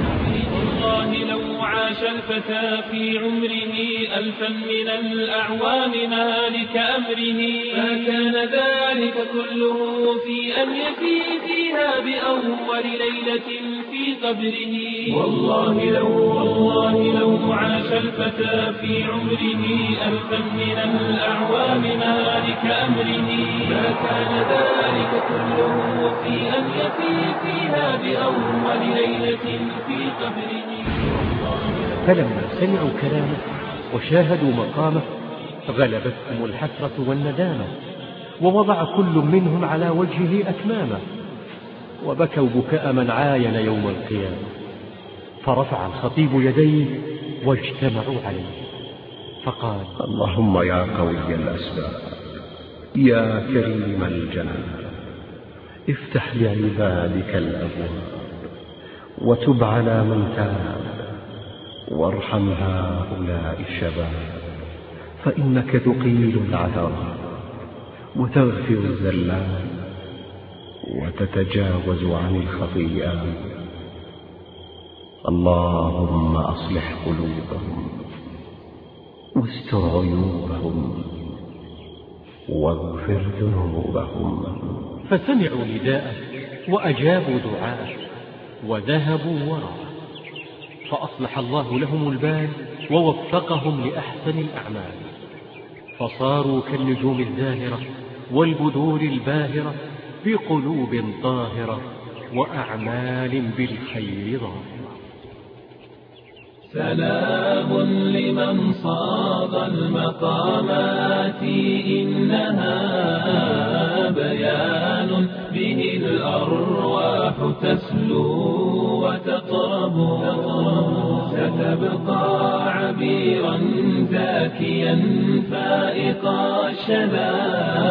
الفتى في عمره ألفا من الأعوام مالك أمره، ما كان ذلك كله في أن يفي فيها بأول ليلة في قبره. والله لو والله لو عاش الفتى في عمره ألفا من الأعوام مالك أمره، ما كان ذلك كله في أن يفي فيها بأول ليلة في قبره. فلما سمعوا كلامه وشاهدوا مقامه غلبتهم الحسرة والندامة، ووضع كل منهم على وجهه أكمامه، وبكوا بكاء من عاين يوم القيامة. فرفع الخطيب يديه واجتمعوا عليه فقال: اللهم يا قوي الأسباب، يا كريم الجناب، افتح لعبادك الأبواب، وتب على من تاب، وارحم هؤلاء الشباب، فإنك تقيل العثرات وتغفر الزلات وتتجاوز عن الخطيئات. اللهم أصلح قلوبهم واستر عيوبهم واغفر ذنوبهم. فسمعوا نداءه وأجابوا دعاءه وذهبوا وراءه، فأصلح الله لهم البال ووفقهم لأحسن الأعمال، فصاروا كالنجوم الزاهرة والبذور الباهرة بقلوب طاهرة وأعمال بالخير ظاهرة. سلام لمن صاغ المقامات، إنها بيان به الأرواح تسلو وتقرب، ستبقى عبيرا زاكيا فائق الشذا،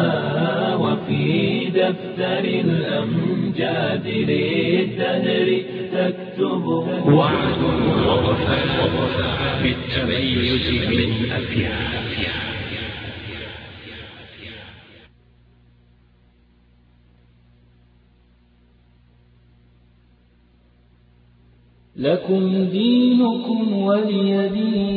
وفي دفتر الأمجاد للدهر تكتب. وعد ووفاء بالتميز من أفياه. لكم دينكم ولي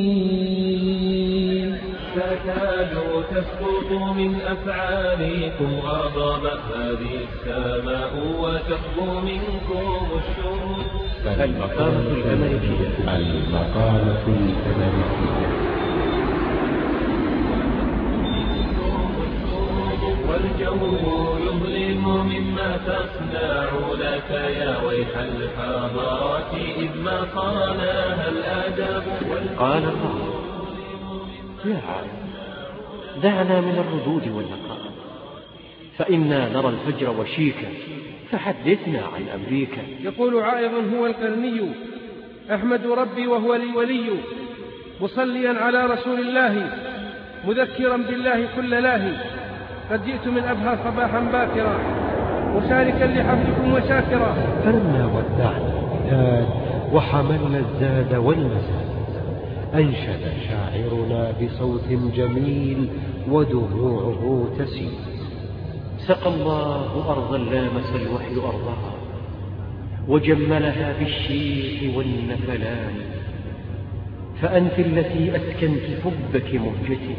دين. تكاد تسقط من أفعالكم غضبا هذه السماء وتخبو منكم الشرور. المقامة الأمريكية. المقامة الأمريكية. والجو يظلم مما تصنع لك يا ويح الحضارات إذ ما قالها الآداب. قال الله: يا عالم دعنا من الردود والنقائص، فإنا نرى الفجر وشيكا، فحدثنا عن أمريكا. يقول عائض هو القرني: أحمد ربي وهو لي ولي، مصليا على رسول الله، مذكرا بالله كل لاهي. قد جئت من أبها صباحا باكرا، مشاركا لحفلكم وشاكرا. فلما ودعنا الوداد وحملنا الزاد والمزاد، أنشد شاعرنا بصوت جميل ودموعه تسيل. سقى الله أرضا لامس الوحي أرضها، وجملها بالشيح والنفلان، فأنت التي أسكنت حبك مهجتي،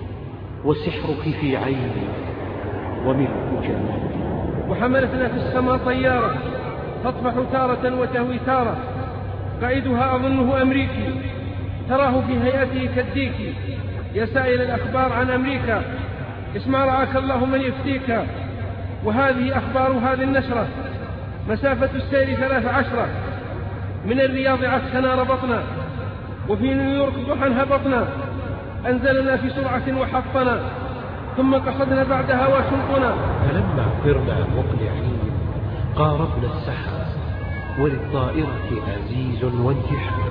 وسحرك في عيني وملك جمالي. وحملتنا في السماء طيارة تطفح تارة وتهوي تارة، قائدها أظنه أمريكي، تراه في هيئته كالديكي. يا سائل الأخبار عن أمريكا، اسمع رعاك الله من يفتيك. وهذه أخبار هذه النشرة، مسافة السير ثلاث عشرة، من الرياض عسكنا ربطنا، وفي نيويورك ضحى هبطنا. أنزلنا في سرعة وحطنا، ثم قصدنا بعدها واشنطنا. فلما صرنا مقلعين قاربنا السحاب، وللطائرة أزيز وانتحاب.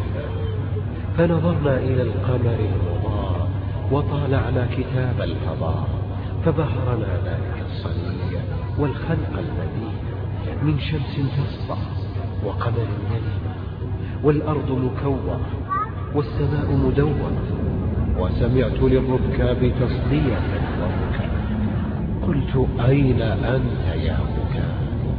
فنظرنا إلى القمر المضاء وطالعنا كتاب الفضاء، فبهرنا ذلك الصنيع والخلق البديع، من شمس تسطع وقمر يلمع، والأرض مكورة والسماء مدورة. وسمعت للركاب تصدية وركاب، قلت أين أنت يا ركاب؟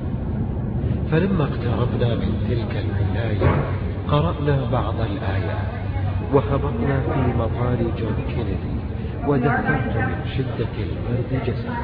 فلما اقتربنا من تلك الولاية قرأنا بعض الآيات، وهبطنا في مطار جون كينيدي، ودفرت من شدة البرد جسدي،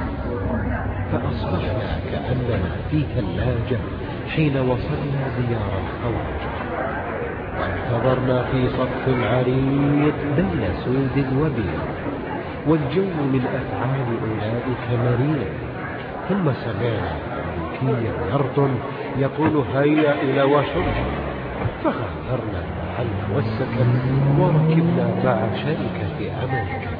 فأصبحنا كأننا في ثلاجة حين وصلنا ديار الخوارج. وانتظرنا في صف عريض بين سود وبيض، والجو من أفعال أولئك مريض. ثم سمعنا أمريكيا يرطن يقول: هيا إلى واشنطن. فغادرنا العلم والسكن وركبنا مع شركة أمريكا،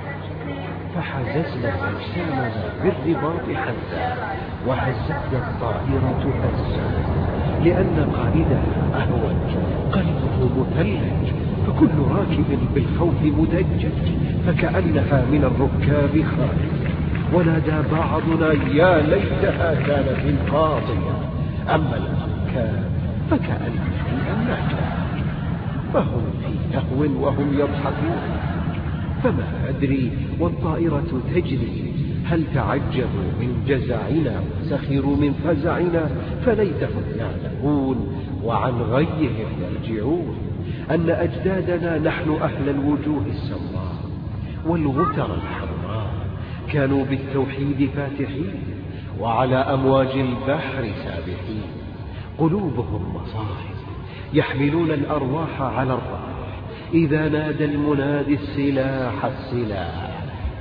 فحززنا أجسامنا بالرباط حزا، وهزتنا الطائرة هزا، لأن قائدها أهوج، قلبه مثلج، فكل راكب بالخوف مدجج، فكأنها من الركاب خارج. ونادى بعضنا: يا ليتها كانت القاضية. أما الأركاب فكأنها النجاة، فهم في لهو وهم يضحكون. فما أدري والطائرة تجري، هل تعجبوا من جزعنا وسخروا من فزعنا فليتهم يعلمون وعن غيهم يرجعون أن أجدادنا نحن أهل الوجوه السمراء والغتر الحمراء كانوا بالتوحيد فاتحين وعلى أمواج البحر سابحين، قلوبهم مصاحف يحملون الأرواح على الراح إذا نادى المنادي السلاح السلاح.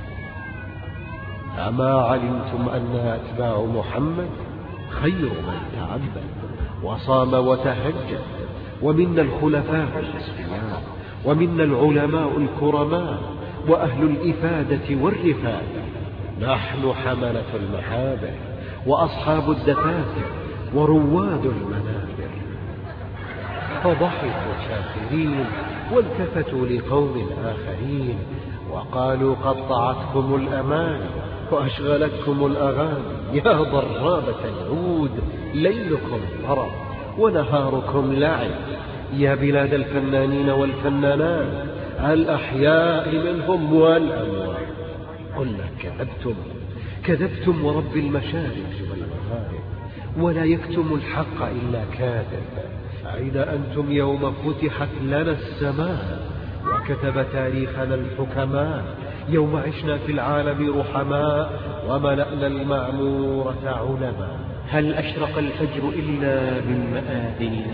أما علمتم أن أتباع محمد خير من تعبد وصام وتهجد، ومنا الخلفاء الأسفياء ومنا العلماء الكرماء وأهل الإفادة والرفادة، نحن حملة المحابر وأصحاب الدفاتر ورواد المنابر. فضحكوا شاكرين والتفتوا لقوم آخرين وقالوا قطعتكم الأمان وأشغلتكم الأغاني، يا ضرابة العود ليلكم ضرب ونهاركم لعب، يا بلاد الفنانين والفنانات الأحياء منهم والأموات. قلنا كذبتم كذبتم ورب المشارق والمغارب، ولا يكتم الحق إلا كاذب. أين أنتم يوم فتحت لنا السماء وكتب تاريخنا الحكماء، يوم عشنا في العالم رحماء وملأنا المعمورة علماء. هل أشرق الفجر إلا من مآذننا،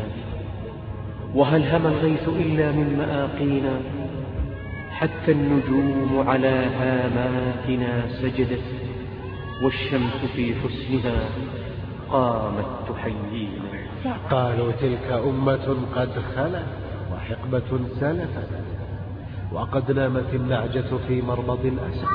وهل هم الغيث إلا من مآقينا، حتى النجوم على هاماتنا سجدت والشمس في حسنها قامت تحيينا. قالوا تلك أمة قد خلت وحقبة سلفت، وقد نامت النعجة في مربض الأسد.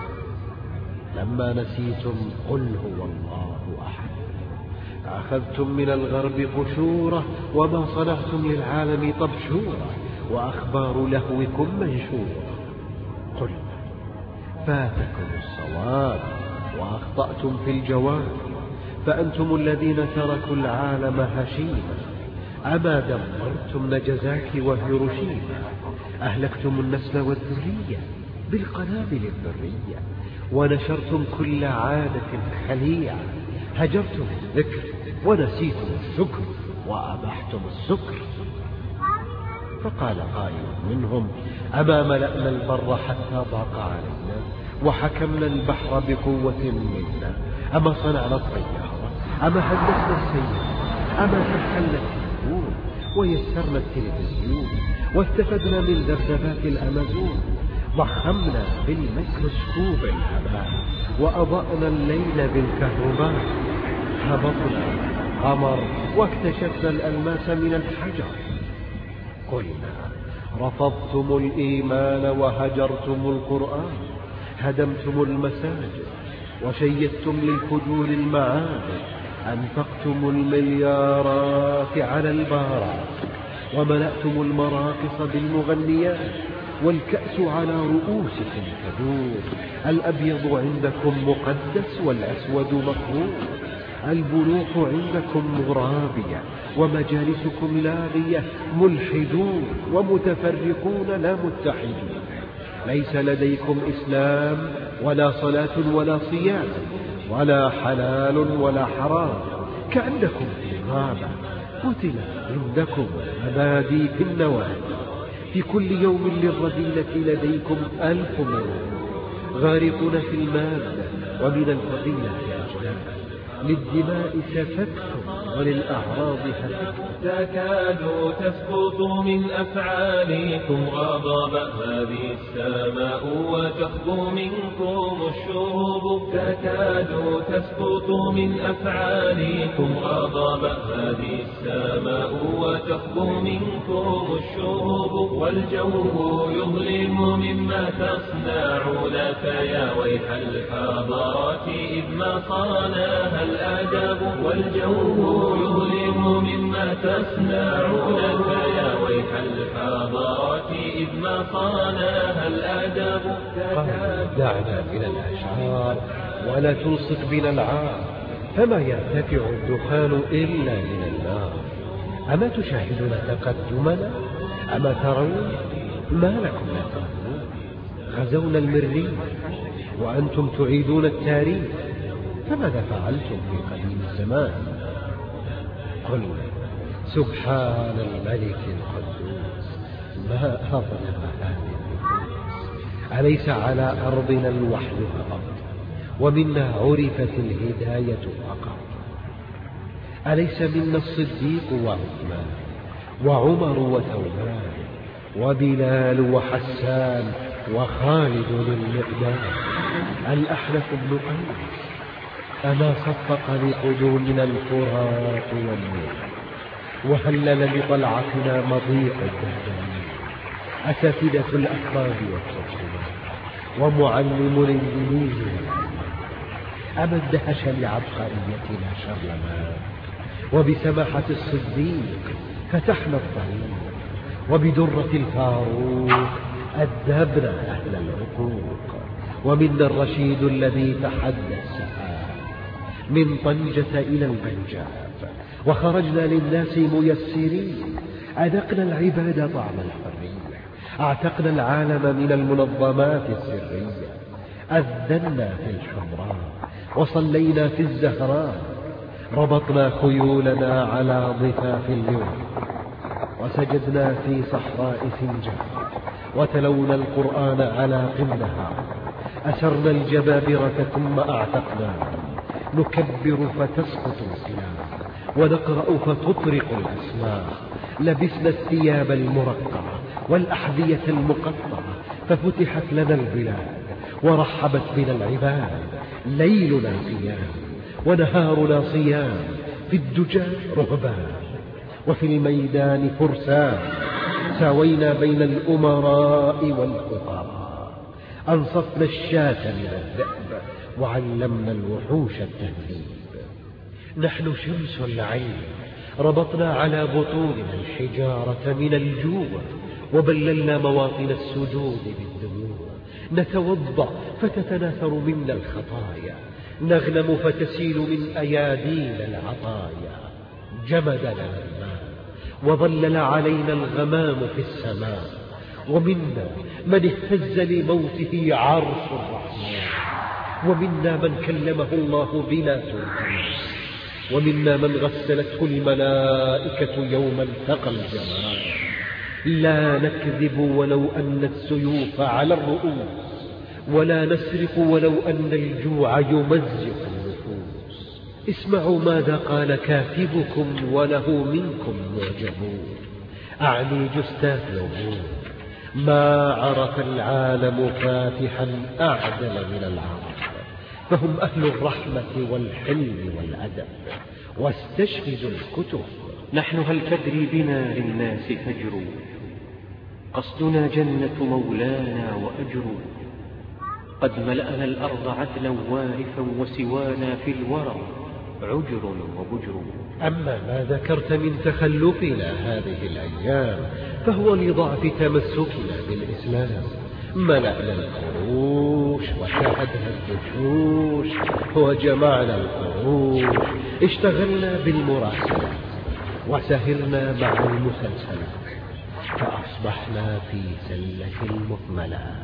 لما نسيتم قل هو الله أحد، أخذتم من الغرب قشورة وما صنعتم للعالم طبشورة، وأخبار لهوكم منشورة. قل فاتكم الصواب وأخطأتم في الجواب، فأنتم الذين تركوا العالم هشيما. أما دمرتم نجزاك وهيروشيما، أهلكتم النسل والذرية بالقنابل الذرية، ونشرتم كل عادة خليعة، هجرتم الذكر ونسيتم الشكر وأبحتم السكر. فقال قائل منهم أما ملأنا البر حتى ضاق علينا، وحكمنا البحر بقوة منا، أما صنعنا الطيارة، أما هندسنا السيارة، أما سهلنا التلفون ويسرنا التلفزيون، واستفدنا من ذبذبات الأمازون، ضخمنا بالميكروسكوب الهباء، وأضأنا الليل بالكهرباء، هبطنا القمر واكتشفنا الألماس من الحجر. قلنا رفضتم الإيمان وهجرتم القرآن، هدمتم المساجد وشيدتم للفجور المعابد، أنفقتم المليارات على البارات، وملأتم المراقص بالمغنيات، والكأس على رؤوسكم تدور. الأبيض عندكم مقدس والأسود مكروه، البنوك عندكم مغرابية ومجالسكم لاغية، ملحدون ومتفرقون لا متحدون. ليس لديكم إسلام ولا صلاة ولا صيام ولا حلال ولا حرام، كأنكم في غابة قتل عندكم أبادي في النوادي. في كل يوم للرذيلة لديكم ألف مرور، غارقون في المادة ومن الفضيلة أجناد، للدماء سفكتم وللأعراض هتكتم. تكاد تسقط من أفعالكم غضبا هذه السماء وتخبو منكم الشهب. تكاد تسقط من أفعالكم غضبا هذه السماء وتخبو منكم الشهب. والجو يظلم مما تصنعون، فيا ويح الحضارات إذ ما صانها الأدب. والجو يظلم مما تصنعون، فيا ويح الحضارات إذ ما صانها الأدب. دعنا من الأشعار ولا تلصق بنا العار، فما يرتفع الدخان إلا من النار. أما تشاهدون تقدمنا؟ أما ترون ما لكم لا ترون؟ غزونا المريخ وأنتم تعيدون التاريخ، فماذا فعلتم في قديم الزمان؟ قل سبحان الملك القدوس ما أظلم هذه النفوس، أليس على أرضنا الوحي فقط ومنا عرفت الهداية فقط؟ أليس منا الصديق وعثمان وعمر وثوبان وبلال وحسان وخالد المقدام الأحنف بن قيس؟ أما صفق لقدومنا الفرات والنيل وهلل لطلعتنا مضيق الدهدان؟ أساتذة الأفراد والترجمان ومعلم الإنجليزي أما اندهش لعبقريتنا شرلمان؟ وبسماحة الصديق فتحنا الطريق، وبدرة الفاروق أدبنا أهل العقوق، ومنا الرشيد الذي تحدى السحاب من طنجة إلى البنجاب، وخرجنا للناس ميسرين، أذقنا العباد طعم الحرية، أعتقنا العالم من المنظمات السرية، أذنا في الحمراء وصلينا في الزهراء، ربطنا خيولنا على ضفاف اليوم، وسجدنا في صحراء سنجاب، وتلونا القرآن على قمها، أسرنا الجبابرة ثم أعتقنا، نكبر فتسقط السلام، ونقرأ فتطرق الأسماء، لبسنا الثياب المرقعة والأحذية المقطعة، ففتحت لنا البلاد ورحبت بنا العباد، ليلنا قيام ونهارنا صيام، في الدجى رهبان وفي الميدان فرسان، ساوينا بين الأمراء والخطراء، أنصفنا الشاة من الذئب وعلمنا الوحوش التهذيب. نحن شمس العين ربطنا على بطوننا الحجارة من الجوع، وبللنا مواطن السجود بالدموع، نتوضأ فتتناثر منا الخطايا، نغنم فتسيل من أيادينا العطايا، جمد لنا الماء وظلل علينا الغمام في السماء، ومنا من اهتز لموته عرش الرحمن، ومنا من كلمه الله بلا سلطان، ومنا من غسلته الملائكة يوم التقى الجمال. لا نكذب ولو أن السيوف على الرؤوس، ولا نسرق ولو أن الجوع يمزق النفوس. اسمعوا ماذا قال كاتبكم وله منكم معجبون، أعني جستاث الوجود، ما عرف العالم فاتحا أعدل من العرب، فهم أهل الرحمة والحلم والأدب، واستشهدوا الكتب. نحن هل تدري بنا للناس فجر، قصدنا جنة مولانا وأجر، قد ملأنا الأرض عدلا وارثا، وسوانا في الورى عجر وبجر. أما ما ذكرت من تخلفنا هذه الأيام فهو لضعف تمسكنا بالإسلام، ملأنا الفروش وشاهدنا الدشوش وجمعنا الفروش، اشتغلنا بالمراسلات وسهرنا مع المسلسلات، فأصبحنا في سلة المهملات.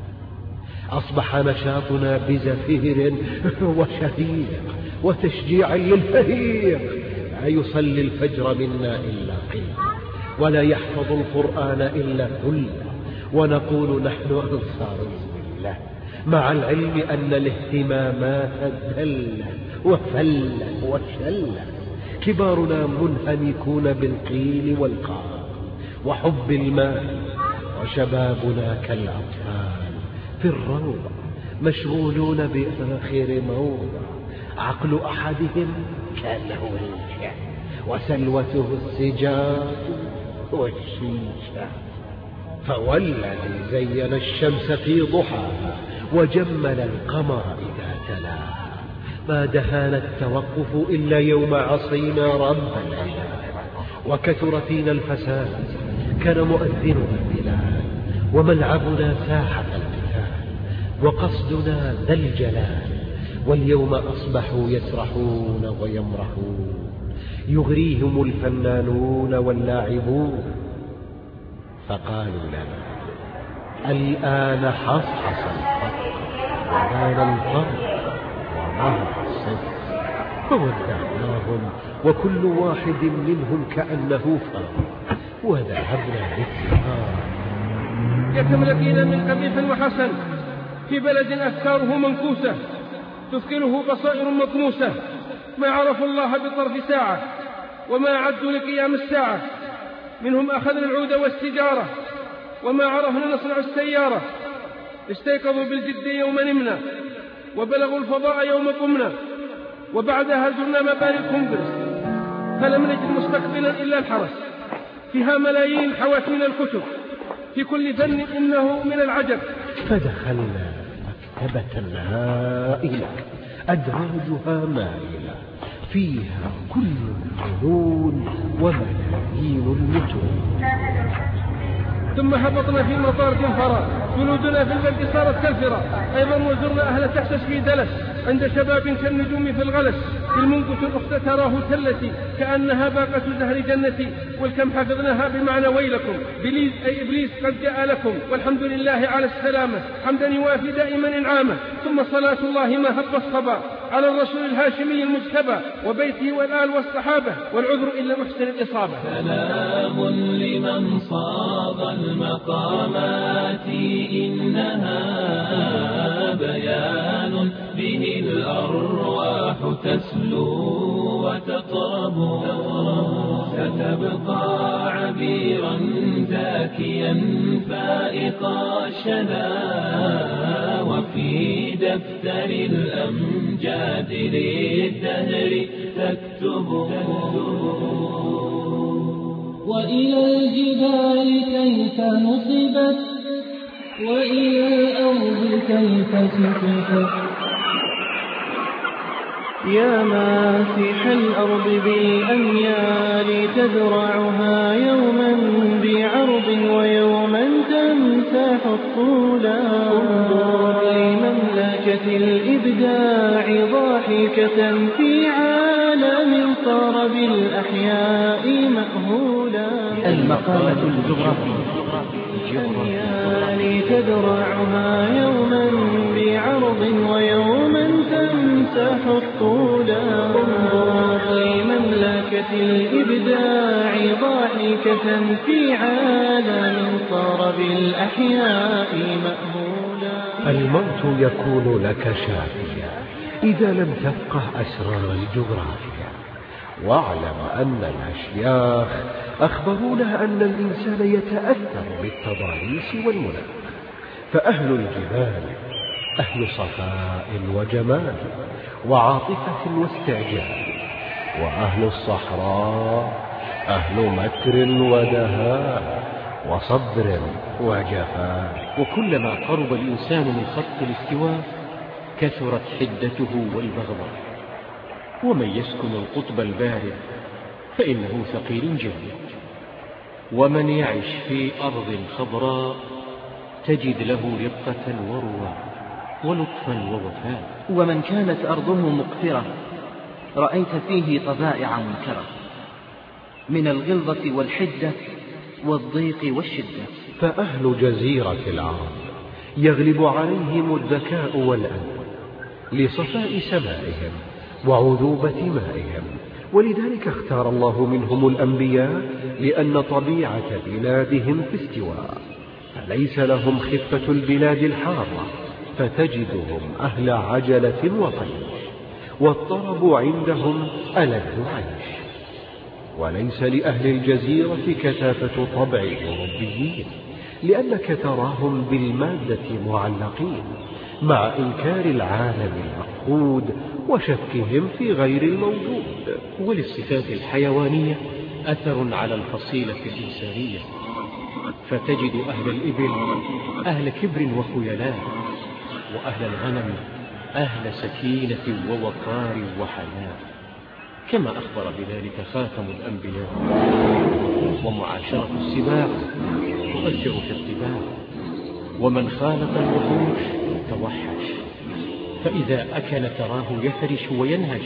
أصبح نشاطنا بزفير وشهيق وتشجيع للفهيق، لا يصلي الفجر منا إلا قل، ولا يحفظ القرآن إلا كل، ونقول نحن أنصار الله، مع العلم أن الاهتمامات دلة وفلة وشلة. كبارنا منهمكون بالقيل والقال وحب المال، وشبابنا كالأطفال في الروضة مشغولون بآخر موضة، عقل أحدهم كالهوية وسلوته السجاد والشيشة. فوالذي زين الشمس في ضحاها وجمل القمر إذا تلاها، ما دهانا التوقف إلا يوم عصينا رب العباد، وكثر فينا الفساد، كان مؤذننا البلاد، وملعبنا ساحة القتال، وقصدنا ذا الجلال. واليوم أصبحوا يسرحون ويمرحون، يغريهم الفنانون واللاعبون، فقالوا لنا الآن حصحص الحق وبان الفرق وظهر الصدق، فودعناهم وكل واحد منهم كأنه فار، وذهبنا بالثمار. يتملكين من قبيح وحسن في بلد أفكاره منكوسة، تثقله بصائر مطموسة، ما عرفوا الله بطرف ساعة وما عدوا لقيام الساعة. منهم أخذنا العود والسجارة وما عرفنا نصنع السيارة، استيقظوا بالجد يوم نمنا وبلغوا الفضاء يوم قمنا، وبعدها زرنا مباني الكونغرس فلم نجد مستقبلا إلا الحرس، فيها ملايين حوت من الكتب في كل فن إنه من العجب. فدخلنا مكتبة هائلة أدراجها مائلة، فيها كل الفنون وملايين المتون. ثم هبطنا في مطار جنفرة، جلودنا في البرد صارت كالفرة. أيضا وزرنا أهل تحسس في دلس عند شباب كالنجوم في الغلس، في المنقط الأخت تراه تلتي كأنها باقة زهر جنتي، والكم حفظناها بمعنى ويلكم بليز أي إبليس قد جاء لكم، والحمد لله على السلامة حمدا يوافي دائما إنعامه. ثم صلاة الله ما هب الصبا على الرسول الهاشمي المجتبى وبيته والآل والصحابة، والعذر إلا محسن الإصابة. سلام لمن صاغ المقامات إنها بيان به الأرواح تسلو وتطرب، ستبقى عبيرا زاكيا فائق الشنا، وفي دفتر الأمجاد للدهر تكتب. وإلى الجبال كيف نصبت وإلى الأرض كيف سفكت، يا ماسح الأرض بالأميال تزرعها يوما بعرض ويوما تمسح الطولا. انظر لمملكة الإبداع ضاحكة في عالم صار بالأحياء مأهولا. المقالة الجغرافية الأميال تزرعها يوما بعرض ويوما تمسح الطولا. انظر لمملكة الإبداع ضاحكة في عالم صار بالأحياء مأهولا. الموت يكون لك شافيا إذا لم تفقه أسرار الجغرافيا، واعلم أن الأشياخ أخبرونا أن الإنسان يتأثر بالتضاريس والمناخ، فأهل الجبال أهل صفاء وجمال وعاطفة واستعجال، وأهل الصحراء أهل مكر ودهاء وصبر وجفاء. وكلما قرب الإنسان من خط الاستواء كثرت حدته والبغضاء. ومن يسكن القطب البارد فإنه ثقيل جامد، ومن يعش في أرض خضراء تجد له رقة ورواء ولطفا ووفاء. ومن كانت أرضه مقفرة رأيت فيه طبائع منكرة من الغلظة والحدة والضيق والشدة. فأهل جزيرة العرب يغلب عليهم الذكاء والأدب لصفاء سمائهم وعذوبة مائهم، ولذلك اختار الله منهم الأنبياء لأن طبيعة بلادهم في استواء، فليس لهم خفة البلاد الحارة، فتجدهم أهل عجلة وطيش، والطرب عندهم ألذ عيش. وليس لأهل الجزيرة كثافة طبع الأوروبيين، لأنك تراهم بالمادة معلقين مع إنكار العالم المفقود وشكهم في غير الموجود. وللصفات الحيوانية أثر على الفصيلة الإنسانية، فتجد أهل الإبل أهل كبر وخيلاء، وأهل الغنم أهل سكينة ووقار وحياء، كما أخبر بذلك خاتم الأنبياء. ومعاشرة السباع تؤثر في الطباع، ومن خالط الوحوش توحش، فإذا أكل تراه يفرش وينهش،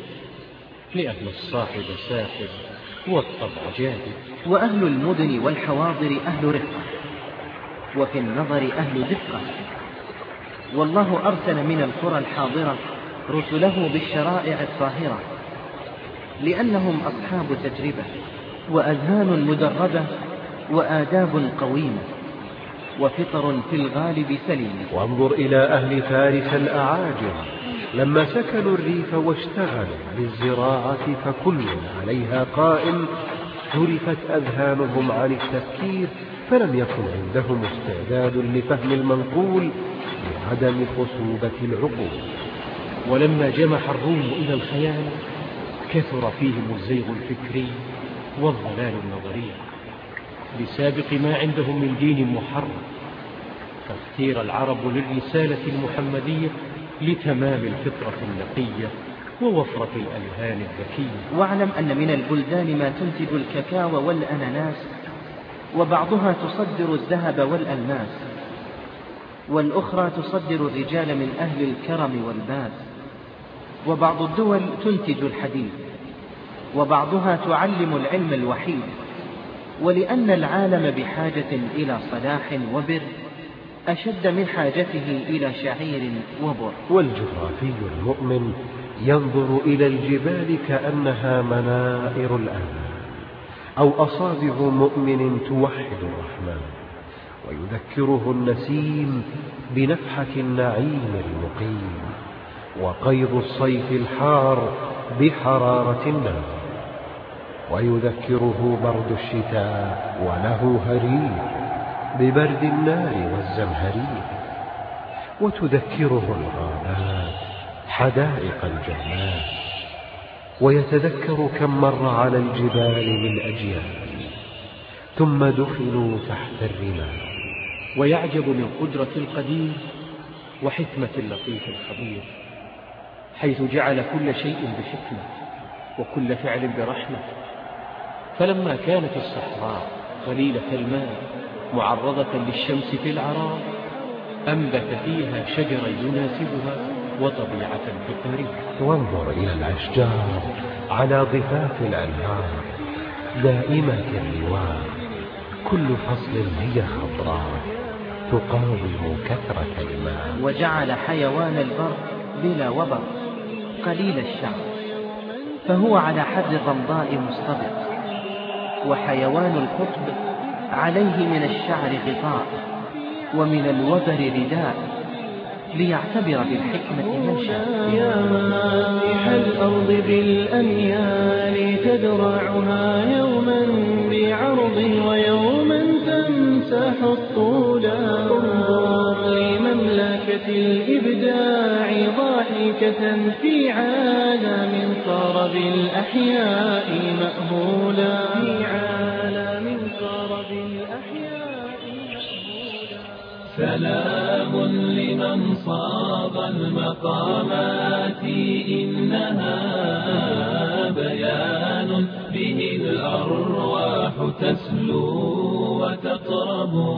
لأن الصاحب ساحب والطبع جاذب. وأهل المدن والحواضر أهل رفقة، وفي النظر أهل دقة. والله أرسل من القرى الحاضرة رسله بالشرائع الطاهرة، لأنهم أصحاب تجربة وأذهان مدربة وآداب قويمة وفطر في الغالب سليمة. وانظر إلى أهل فارس الأعاجم لما سكنوا الريف واشتغلوا بالزراعة فكل عليها قائم، عرفت أذهانهم عن التفكير، فلم يكن عندهم استعداد لفهم المنقول لعدم خصوبة العقول. ولما جمح الروم إلى الخيال كثر فيهم الزيغ الفكري والضلال النظري بسابق ما عندهم من دين محرم، فاختير العرب للرسالة المحمدية لتمام الفطرة النقية ووفرة الأذهان الذكية. واعلم أن من البلدان ما تنتج الكاكاو والأناناس، وبعضها تصدر الذهب والألماس، والأخرى تصدر الرجال من أهل الكرم والباس، وبعض الدول تنتج الحديد، وبعضها تعلم العلم الوحيد. ولأن العالم بحاجة إلى صلاح وبر أشد من حاجته إلى شعير وبر. والجغرافي المؤمن ينظر إلى الجبال كأنها منائر الآن أو أصابع مؤمن توحد الرحمن، ويذكره النسيم بنفحة النعيم المقيم، وقيض الصيف الحار بحرارة النار، ويذكره برد الشتاء وله هرير ببرد النار والزمهرير، وتذكره الغابات حدائق الجنات، ويتذكر كم مر على الجبال من أجيال ثم دفنوا تحت الرمال. ويعجب من قدرة القدير وحكمة اللطيف الخبير، حيث جعل كل شيء بحكمة وكل فعل برحمة. فلما كانت الصحراء قليلة الماء معرضة للشمس في العراء أنبت فيها شجرا يناسبها وطبيعة فقرية. وانظر إلى الأشجار على ضفاف الأنهار دائمة الرواء، كل فصل هي خضراء تقاوم كثرة الماء. وجعل حيوان البر بلا وبر قليل الشعر، فهو على حد الرمضاء مستبق، وحيوان القطب عليه من الشعر غطاء ومن الوبر رداء، ليعتبر بالحكمة من شاء. يا مانح الأرض بالأنيال تدرعها يوما بعرض ويوما تمسح الطولا، انظر لمملكة الإبداع ضاحكة في عالم صار بالأحياء مأهولا، في عالم صار بالأحياء مأهولا. سلام لمن صاغ المقامات، إنها بيان به الأرواح تسلو وتقرب،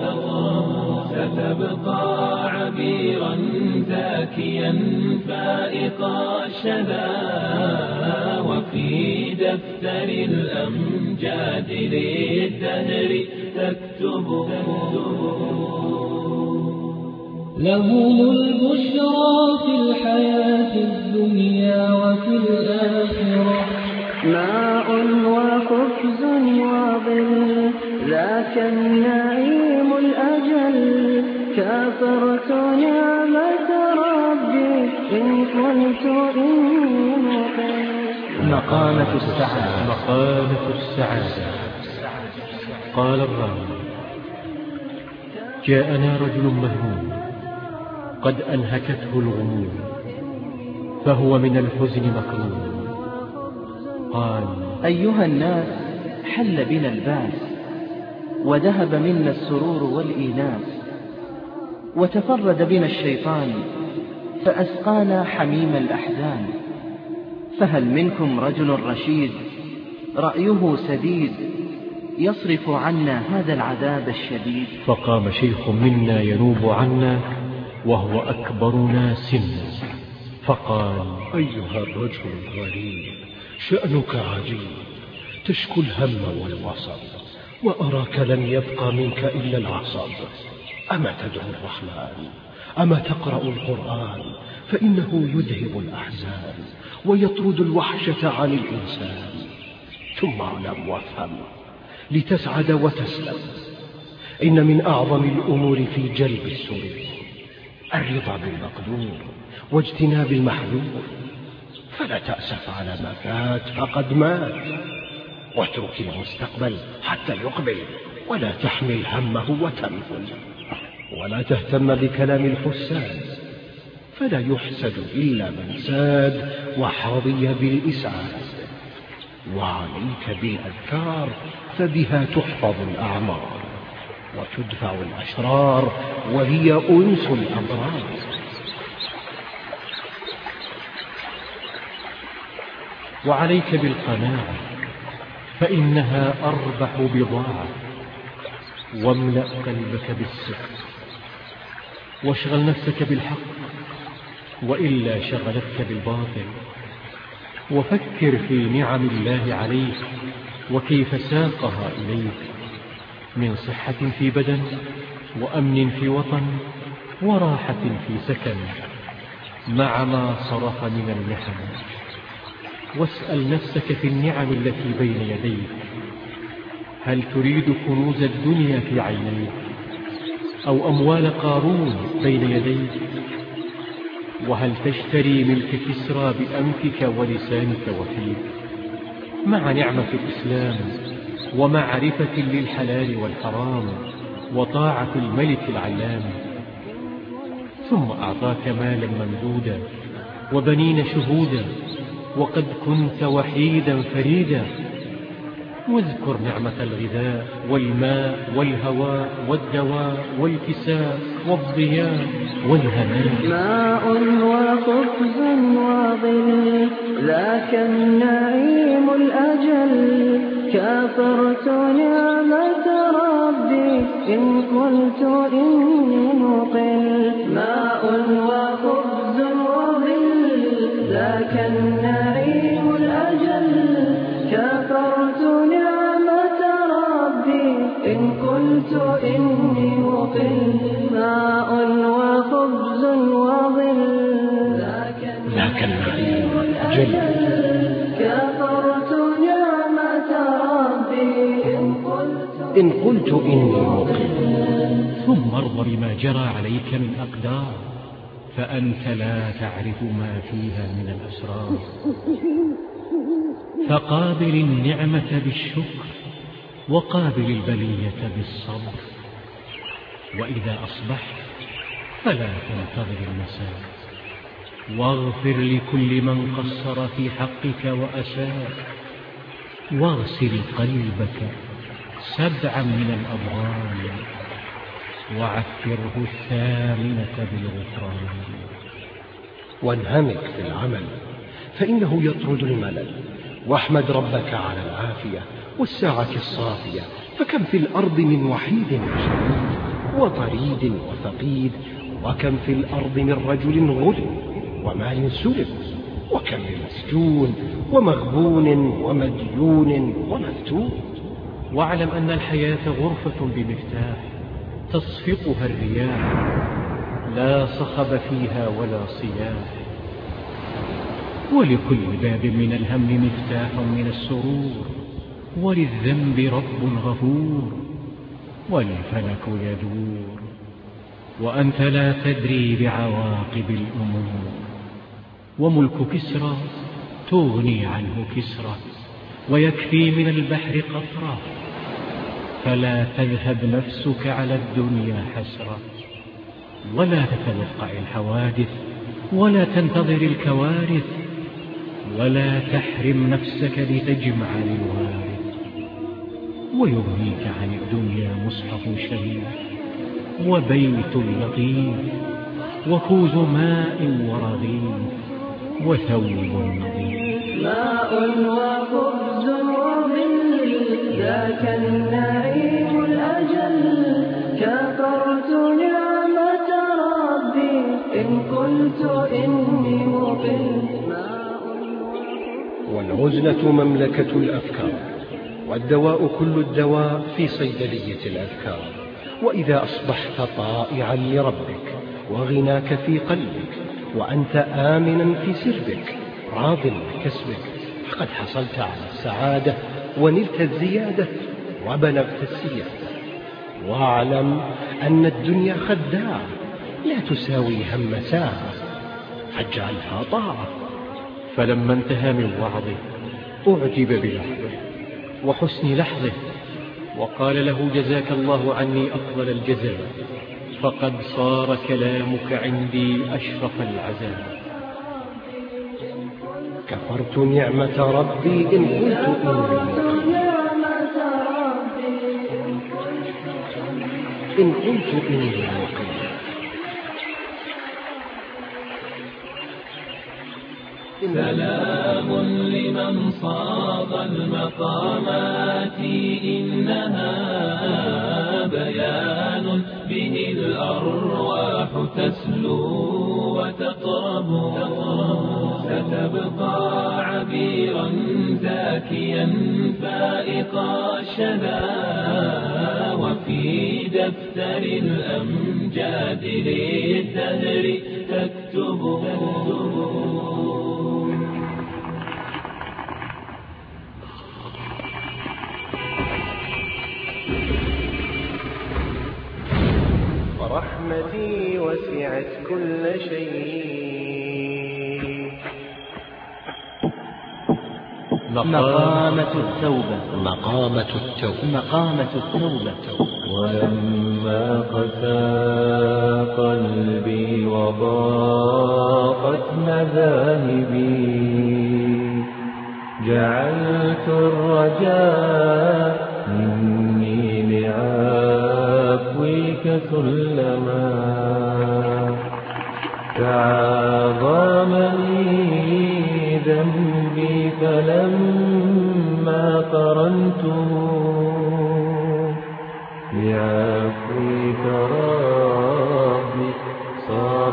ستبقى عبيرا زاكيا فائق الشذا، وفي دفتر الأمجاد للدهر تكتب. لهم البشرى في الحياة الدنيا وفي الآخرة، ماء وخبز وظل ذاك النعيم الأجل، كافرت نعمة ربي إن قلت إني مقيم. مقامة السعادة. مقامة السعادة. قال الراوي: جاءنا رجل مهموم قد أنهكته الغموم، فهو من الحزن مكروم. قال: أيها الناس، حل بنا الباس، وذهب منا السرور والإيناس، وتفرد بنا الشيطان فأسقانا حميم الأحزان، فهل منكم رجل رشيد رأيه سديد يصرف عنا هذا العذاب الشديد؟ فقام شيخ منا ينوب عنا وهو أكبرنا سنا، فقال: أيها الرجل الغريب، شأنك عجيب، تشكو الهم والوصب، وأراك لن يبقى منك إلا العصب، أما تدعو الرحمن، أما تقرأ القرآن، فإنه يذهب الأحزان ويطرد الوحشة عن الإنسان. ثم اعلم وافهم لتسعد وتسلم، إن من أعظم الأمور في جلب السرور الرضا بالمقدور واجتناب المحذور. فلا تأسف على ما فات فقد مات، واترك المستقبل حتى يقبل، ولا تحمل همه وتمثل، ولا تهتم بكلام الحساد، فلا يحسد إلا من ساد وحظي بالإسعاد. وعليك بالأذكار، فبها تحفظ الأعمار وتدفع الأشرار، وهي أنس الأبرار. وعليك بالقناعة، فإنها أربح بضاعة. واملأ قلبك بالصدق، واشغل نفسك بالحق، وإلا شغلتك بالباطل. وفكر في نعم الله عليك وكيف ساقها إليك من صحة في بدن، وأمن في وطن، وراحة في سكن، مع ما صرف من المحن. واسأل نفسك في النعم التي بين يديك، هل تريد كنوز الدنيا في عينيك، أو أموال قارون بين يديك؟ وهل تشتري ملك كسرى بأنفك ولسانك وفيك، مع نعمة الإسلام ومعرفة للحلال والحرام وطاعة الملك العلام؟ ثم أعطاك مالا ممدودا وبنين شهودا، وقد كنت وحيدا فريدا. واذكر نعمة الغذاء والماء والهواء والدواء والكساء والضياء والهناء. ماء وخبز وظل، ذاك النعيم الأجل. كافرت نعمة ربي إن قلت إني مقل. ماء وخبز وظل، ذاك النعيم الأجل. كافرت نعمة ربي إن قلت إني مقل. ماء وخبز وظل، ذاك النعيم الأجل. كافرت نعمة ربي إن قلت إن قلت إني مقل. ثم ارض بما جرى عليك من أقدار، فأنت لا تعرف ما فيها من الأسرار. فقابل النعمة بالشكر، وقابل البلية بالصبر. وإذا أصبحت فلا تنتظر المساء، واغفر لكل من قصر في حقك وأساء. واغسل قلبك سبعا من الأضغان، وعفره الثامنة بالغفران. وانهمك في العمل، فإنه يطرد الملل. واحمد ربك على العافية والساعة الصافية، فكم في الأرض من وحيد وشهيد وطريد وفقيد. وكم في الأرض من رجل غلب ومال سلب. وكم من مسجون ومغبون ومديون ومفتون. واعلم أن الحياة غرفة بمفتاح تصفقها الرياح، لا صخب فيها ولا صياح. ولكل باب من الهم مفتاح من السرور، وللذنب رب غفور، والفلك يدور، وأنت لا تدري بعواقب الأمور. وملك كسرى تغني عنه كسرى، ويكفي من البحر قطرة. فلا تذهب نفسك على الدنيا حسرة، ولا تتوقع الحوادث، ولا تنتظر الكوارث، ولا تحرم نفسك لتجمع للوارث. ويغنيك عن الدنيا مصحف شهيد، وبيت لطيف، وكوز ماء ورغيف، وثوب نظيف. ماء وخبز وظل، ذاك النعيم الأجل. كفرت نعمة ربي إن قلت إني مقل. والعزلة مملكة الأفكار، والدواء كل الدواء في صيدلية الأذكار. وإذا أصبحت طائعا لربك وغناك في قلبك وأنت آمنا في سربك راض بكسبك فقد حصلت على السعادة ونلت الزيادة وبلغت السيادة. واعلم أن الدنيا خداعة لا تساوي هم ساعة فاجعلها طاعة. فلما انتهى من وعظه أعجب بلحظه وحسن لحظه، وقال له: جزاك الله عني أفضل الجزاء، فقد صار كلامك عندي أشرف العزاء. كفرت نعمة ربي إن كنت إني إن كنت إني مقيم. سلام لمن صاغ المقامات إنها بيان به الأرواح تسلو وتطرب، ستبقى عبيرا زاكيا فائق الشذا وفي دفتر الأمجاد للدهر تكتب. ورحمتي وسعت كل شيء. مقامة التوبة. مقامة التوبة. مقامة التوبة. ولما قسى قلبي وضاقت مذاهبي جعلت الرجاء مني لعفوك سلما تعاظمني ذنبي فلما قرنته بعفوك ربي صار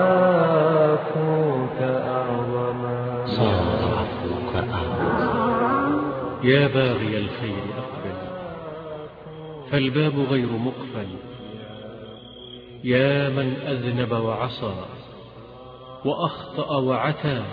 عفوك أعظما. صار عفوك أعظما. يا باغي الخير أقبل فالباب غير مقفل، يا من أذنب وعصى وأخطأ وعتى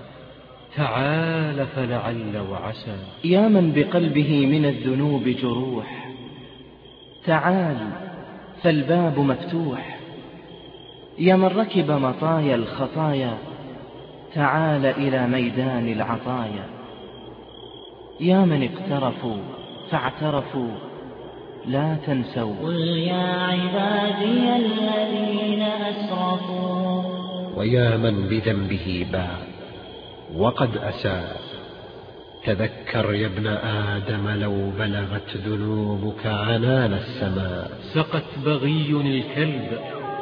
تعال فلعل وعسى. يا من بقلبه من الذنوب جروح تعال فالباب مفتوح. يا من ركب مطايا الخطايا تعال إلى ميدان العطايا. يا من اقترفوا فاعترفوا لا تنسوا. قل يا عبادي الذين أسرفوا. ويا من بذنبه باء وقد أساء تذكر يا ابن آدم لو بلغت ذنوبك عنان السماء. سقت بغي الكلب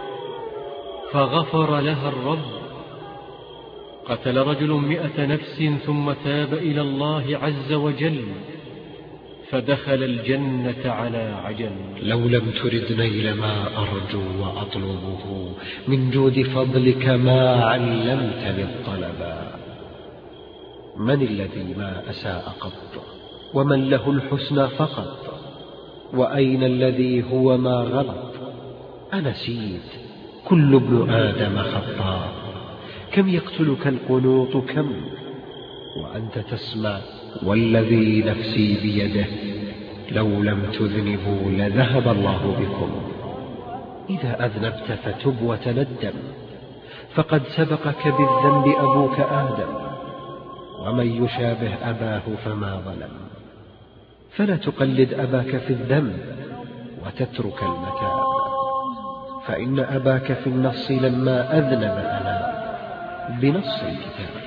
فغفر لها الرب، قتل رجل مئة نفس ثم تاب إلى الله عز وجل فدخل الجنة على عجل. لو لم ترد نيل ما أرجو وأطلبه من جود فضلك ما علمتني الطلبا. من الذي ما أساء قط ومن له الحسنى فقط؟ وأين الذي هو ما غلط؟ أنسيت كل ابن آدم خطاء، كم يقتلك القنوط كم وأنت تسمع. والذي نفسي بيده لو لم تذنبوا لذهب الله بكم. إذا أذنبت فتب وتندم فقد سبقك بالذنب أبوك آدم، ومن يشابه أباه فما ظلم. فلا تقلد أباك في الذنب وتترك المتاب، فإن أباك في النص لما أذنب أنا بنص الكتاب.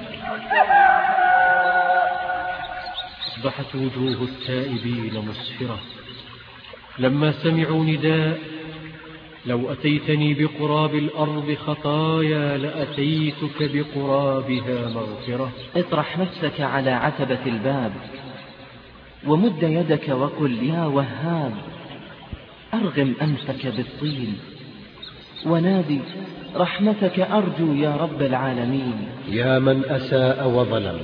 أصبحت وجوه التائبين مسفرة لما سمعوا نداء: لو أتيتني بقراب الأرض خطايا لأتيتك بقرابها مغفرة. اطرح نفسك على عتبة الباب ومد يدك وقل: يا وهاب. أرغم أنفك بالطين ونادي: رحمتك أرجو يا رب العالمين. يا من أساء وظلم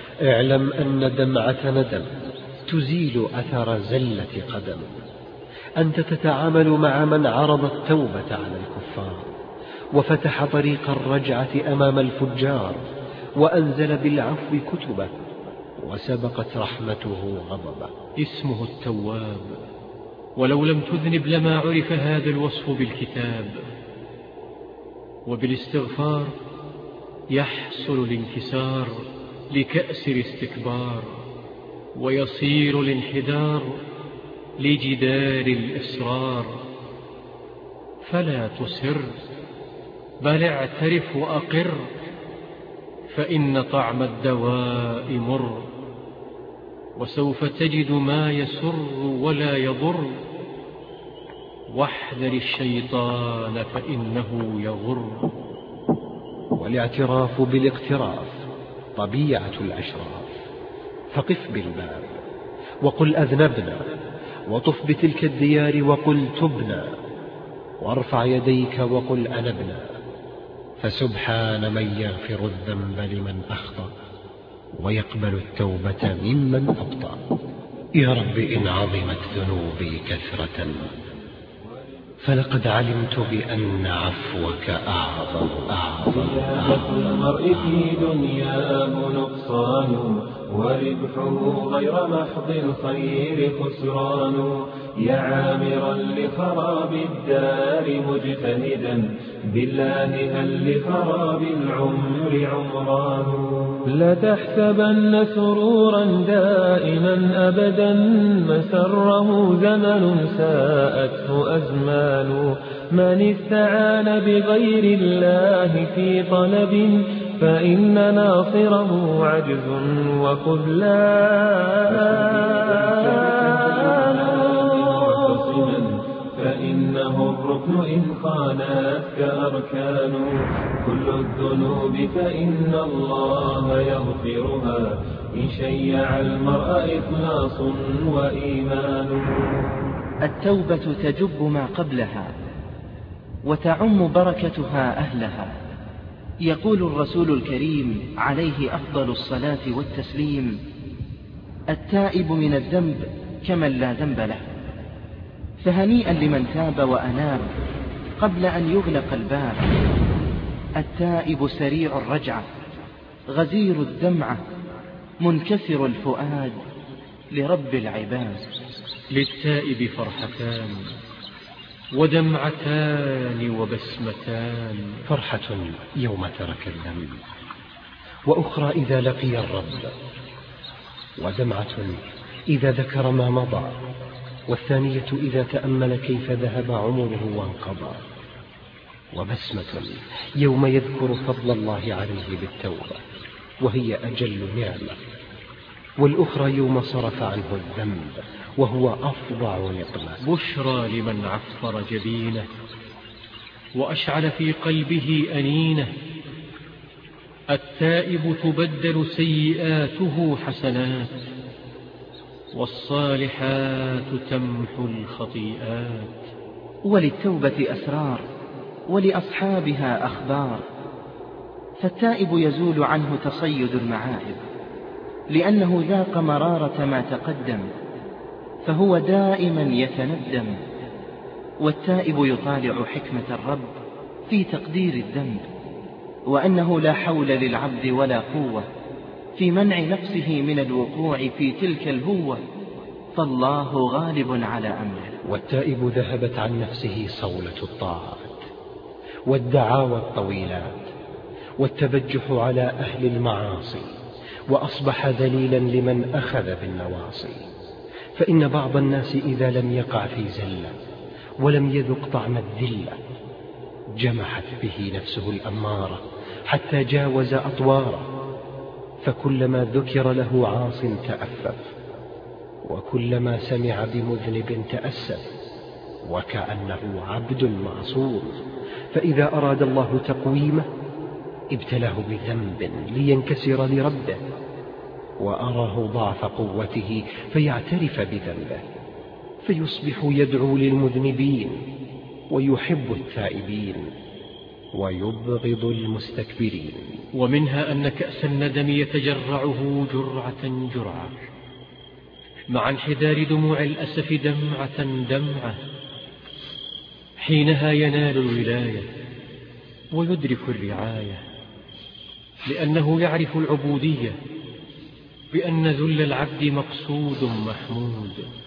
اعلم أن دمعة ندم تزيل أثر زلة قدم. أنت تتعامل مع من عرض التوبة على الكفار وفتح طريق الرجعة أمام الفجار وأنزل بالعفو كتبه وسبقت رحمته غضبه. اسمه التواب، ولو لم تذنب لما عرف هذا الوصف بالكتاب. وبالاستغفار يحصل الانكسار لكأس الاستكبار، ويصير الانحدار لجدار الإصرار. فلا تسر بل اعترف وأقر، فإن طعم الدواء مر، وسوف تجد ما يسر ولا يضر. واحذر الشيطان فإنه يغر. والاعتراف بالاقتراف طبيعة الأشراف، فقف بالباب وقل أذنبنا، وطف بتلك الديار وقل تبنا، وارفع يديك وقل أنبنا. فسبحان من يغفر الذنب لمن أخطأ ويقبل التوبة ممن أبطأ. يا رب إن عظمت ذنوبي كثرة فلقد علمت بأن عفوك أعظم أعظم زيادة المرء في دنياه نقصان، وربحه غير محض الخير خسران. يا عامرا لخراب الدار مجتهدا بالله هل لخراب العمر عمران. لا تحسبن سرورا دائما أبدا مسره زمن ساءته أزمان. من استعان بغير الله في طلب فإن ناصره عجز وخذلان. فإنه الركن إن خانتك أركان. كل الذنوب فإن الله يغفرها إن شيع المرء إخلاص وإيمان. التوبة تجب ما قبلها وتعم بركتها أهلها. يقول الرسول الكريم عليه أفضل الصلاة والتسليم: التائب من الذنب كمن لا ذنب له. فهنيئا لمن تاب وأناب قبل أن يغلق الباب. التائب سريع الرجعة غزير الدمعة منكسر الفؤاد لرب العباد. للتائب فرحتان ودمعتان وبسمتان. فرحة يوم ترك الذنب، وأخرى إذا لقي الرب، ودمعة إذا ذكر ما مضى، والثانية إذا تأمل كيف ذهب عمره وانقضى، وبسمة يوم يذكر فضل الله عليه بالتوبة وهي أجل نعمة، والأخرى يوم صرف عنه الذنب وهو أفظع نقمة. بشرى لمن عفر جبينه وأشعل في قلبه أنينه. التائب تبدل سيئاته حسنات، والصالحات تمحو الخطيئات. وللتوبة أسرار ولأصحابها أخبار. فالتائب يزول عنه تصيد المعائب لأنه ذاق مرارة ما تقدم، فهو دائما يتندم. والتائب يطالع حكمة الرب في تقدير الذنب، وأنه لا حول للعبد ولا قوة في منع نفسه من الوقوع في تلك الهوة، فالله غالب على أمره. والتائب ذهبت عن نفسه صولة الطاعات والدعاوى الطويلات والتبجح على أهل المعاصي، وأصبح ذليلا لمن أخذ بالنواصي. فإن بعض الناس إذا لم يقع في زلة ولم يذق طعم الذلة جمحت به نفسه الأمارة حتى جاوز أطواره، فكلما ذكر له عاص تأفف، وكلما سمع بمذنب تأسف، وكأنه عبد معصور. فإذا أراد الله تقويمه ابتلاه بذنب لينكسر لربه، وأراه ضعف قوته فيعترف بذنبه، فيصبح يدعو للمذنبين ويحب التائبين ويبغض المستكبرين. ومنها أن كأس الندم يتجرعه جرعة جرعة، مع انحدار دموع الأسف دمعة دمعة، حينها ينال الولاية ويدرك الرعاية، لأنه يعرف العبودية بأن ذل العبد مقصود محمود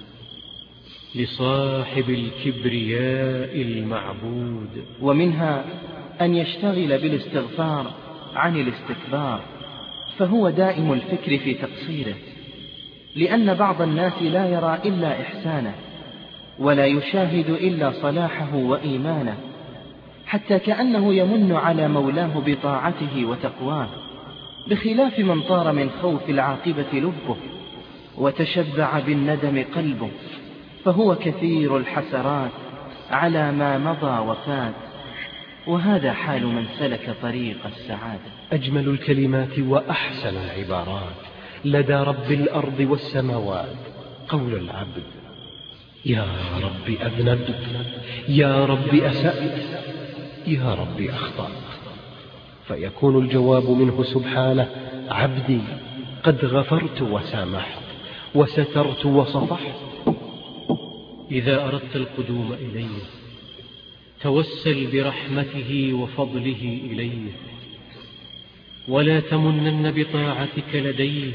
لصاحب الكبرياء المعبود. ومنها أن يشتغل بالاستغفار عن الاستكبار، فهو دائم الفكر في تقصيره، لأن بعض الناس لا يرى إلا إحسانه ولا يشاهد إلا صلاحه وإيمانه، حتى كأنه يمن على مولاه بطاعته وتقواه، بخلاف من طار من خوف العاقبة لبه وتشبع بالندم قلبه، فهو كثير الحسرات على ما مضى وفات، وهذا حال من سلك طريق السعادة. أجمل الكلمات وأحسن العبارات لدى رب الأرض والسماوات قول العبد: يا رب أذنبت، يا رب أسأت، يا رب أخطأت، فيكون الجواب منه سبحانه: عبدي قد غفرت وسامحت وسترت وصفحت. إذا أردت القدوم إليه توسل برحمته وفضله إليه، ولا تمنن بطاعتك لديه،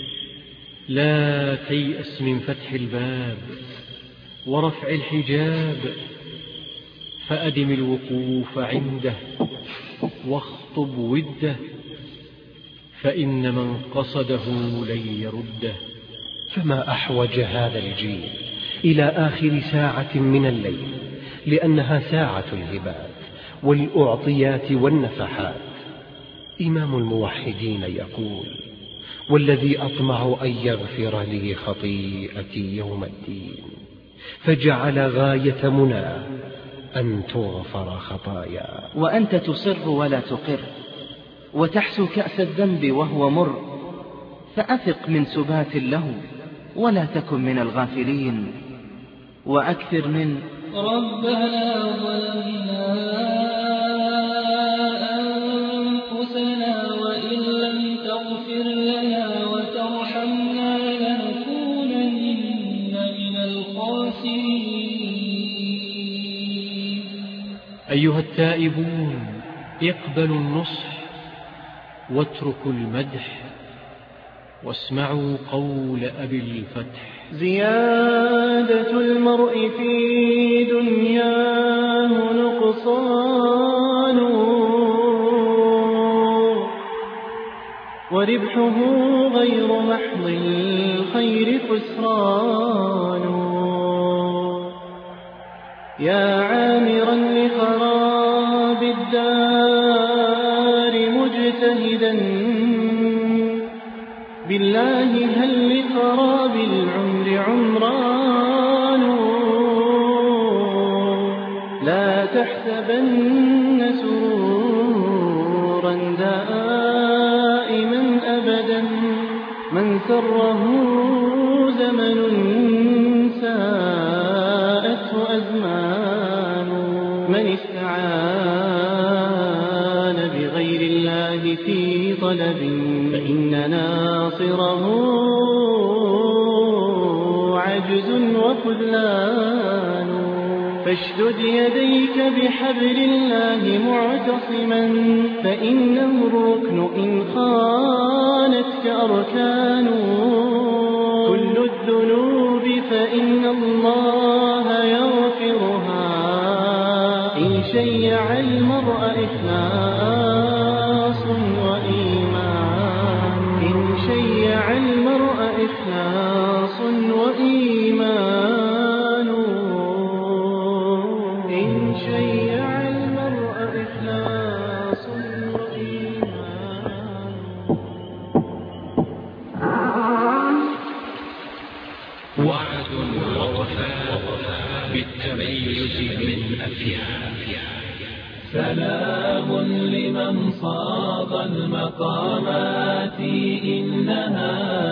لا تيأس من فتح الباب ورفع الحجاب، فأدم الوقوف عنده واخطب وده، فإن من قصده لن يرده. فما أحوج هذا الجيل إلى آخر ساعة من الليل، لأنها ساعة الهبات والأعطيات والنفحات. إمام الموحدين يقول: والذي أطمع أن يغفر لي خطيئتي يوم الدين، فجعل غاية منى أن تغفر خطايا. وأنت تصر ولا تقر، وتحسو كأس الذنب وهو مر، فأثق من سبات له ولا تكن من الغافلين، وأكثر من ربنا ظلمنا أنفسنا وإن لم تغفر لنا وترحمنا لنكونن من الخاسرين. أيها التائبون، اقبلوا النصح واتركوا المدح، واسمعوا قول أبي الفتح: زيادة المرء في دنياه نقصان، وربحه غير محض الخير خسران. يا عامرا لخراب الدار مجتهدا، بالله هل لخراب العمر عمران. لا تحسبن سرورا دائما أبدا، من سره زمن ساءته أزمان. من استعان بغير الله في طلب، فإن ناصره عجز وخذلان. فاشدد يديك بحبل الله معتصما، فإنه الركن إن خانتك أركان. كل الذنوب فإن الله يغفرها، إن شيع المرء إخلاص وإيمان. إن شيع المرء إخلاص وإيمان. إن شيع المرء إخلاص وإيمان. وعد ووفاء بالتميز من أفياه. سلام لمن صاغ المقامات، إنها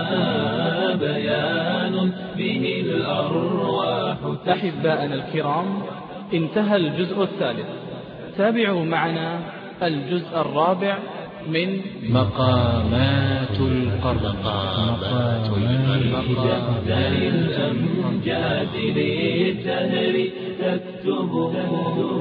بيان به الأرواح. أحباءنا الكرام، انتهى الجزء الثالث. تابعوا معنا الجزء الرابع من مقامات القرآن. أقدار الأمجاد للدهر تكتبه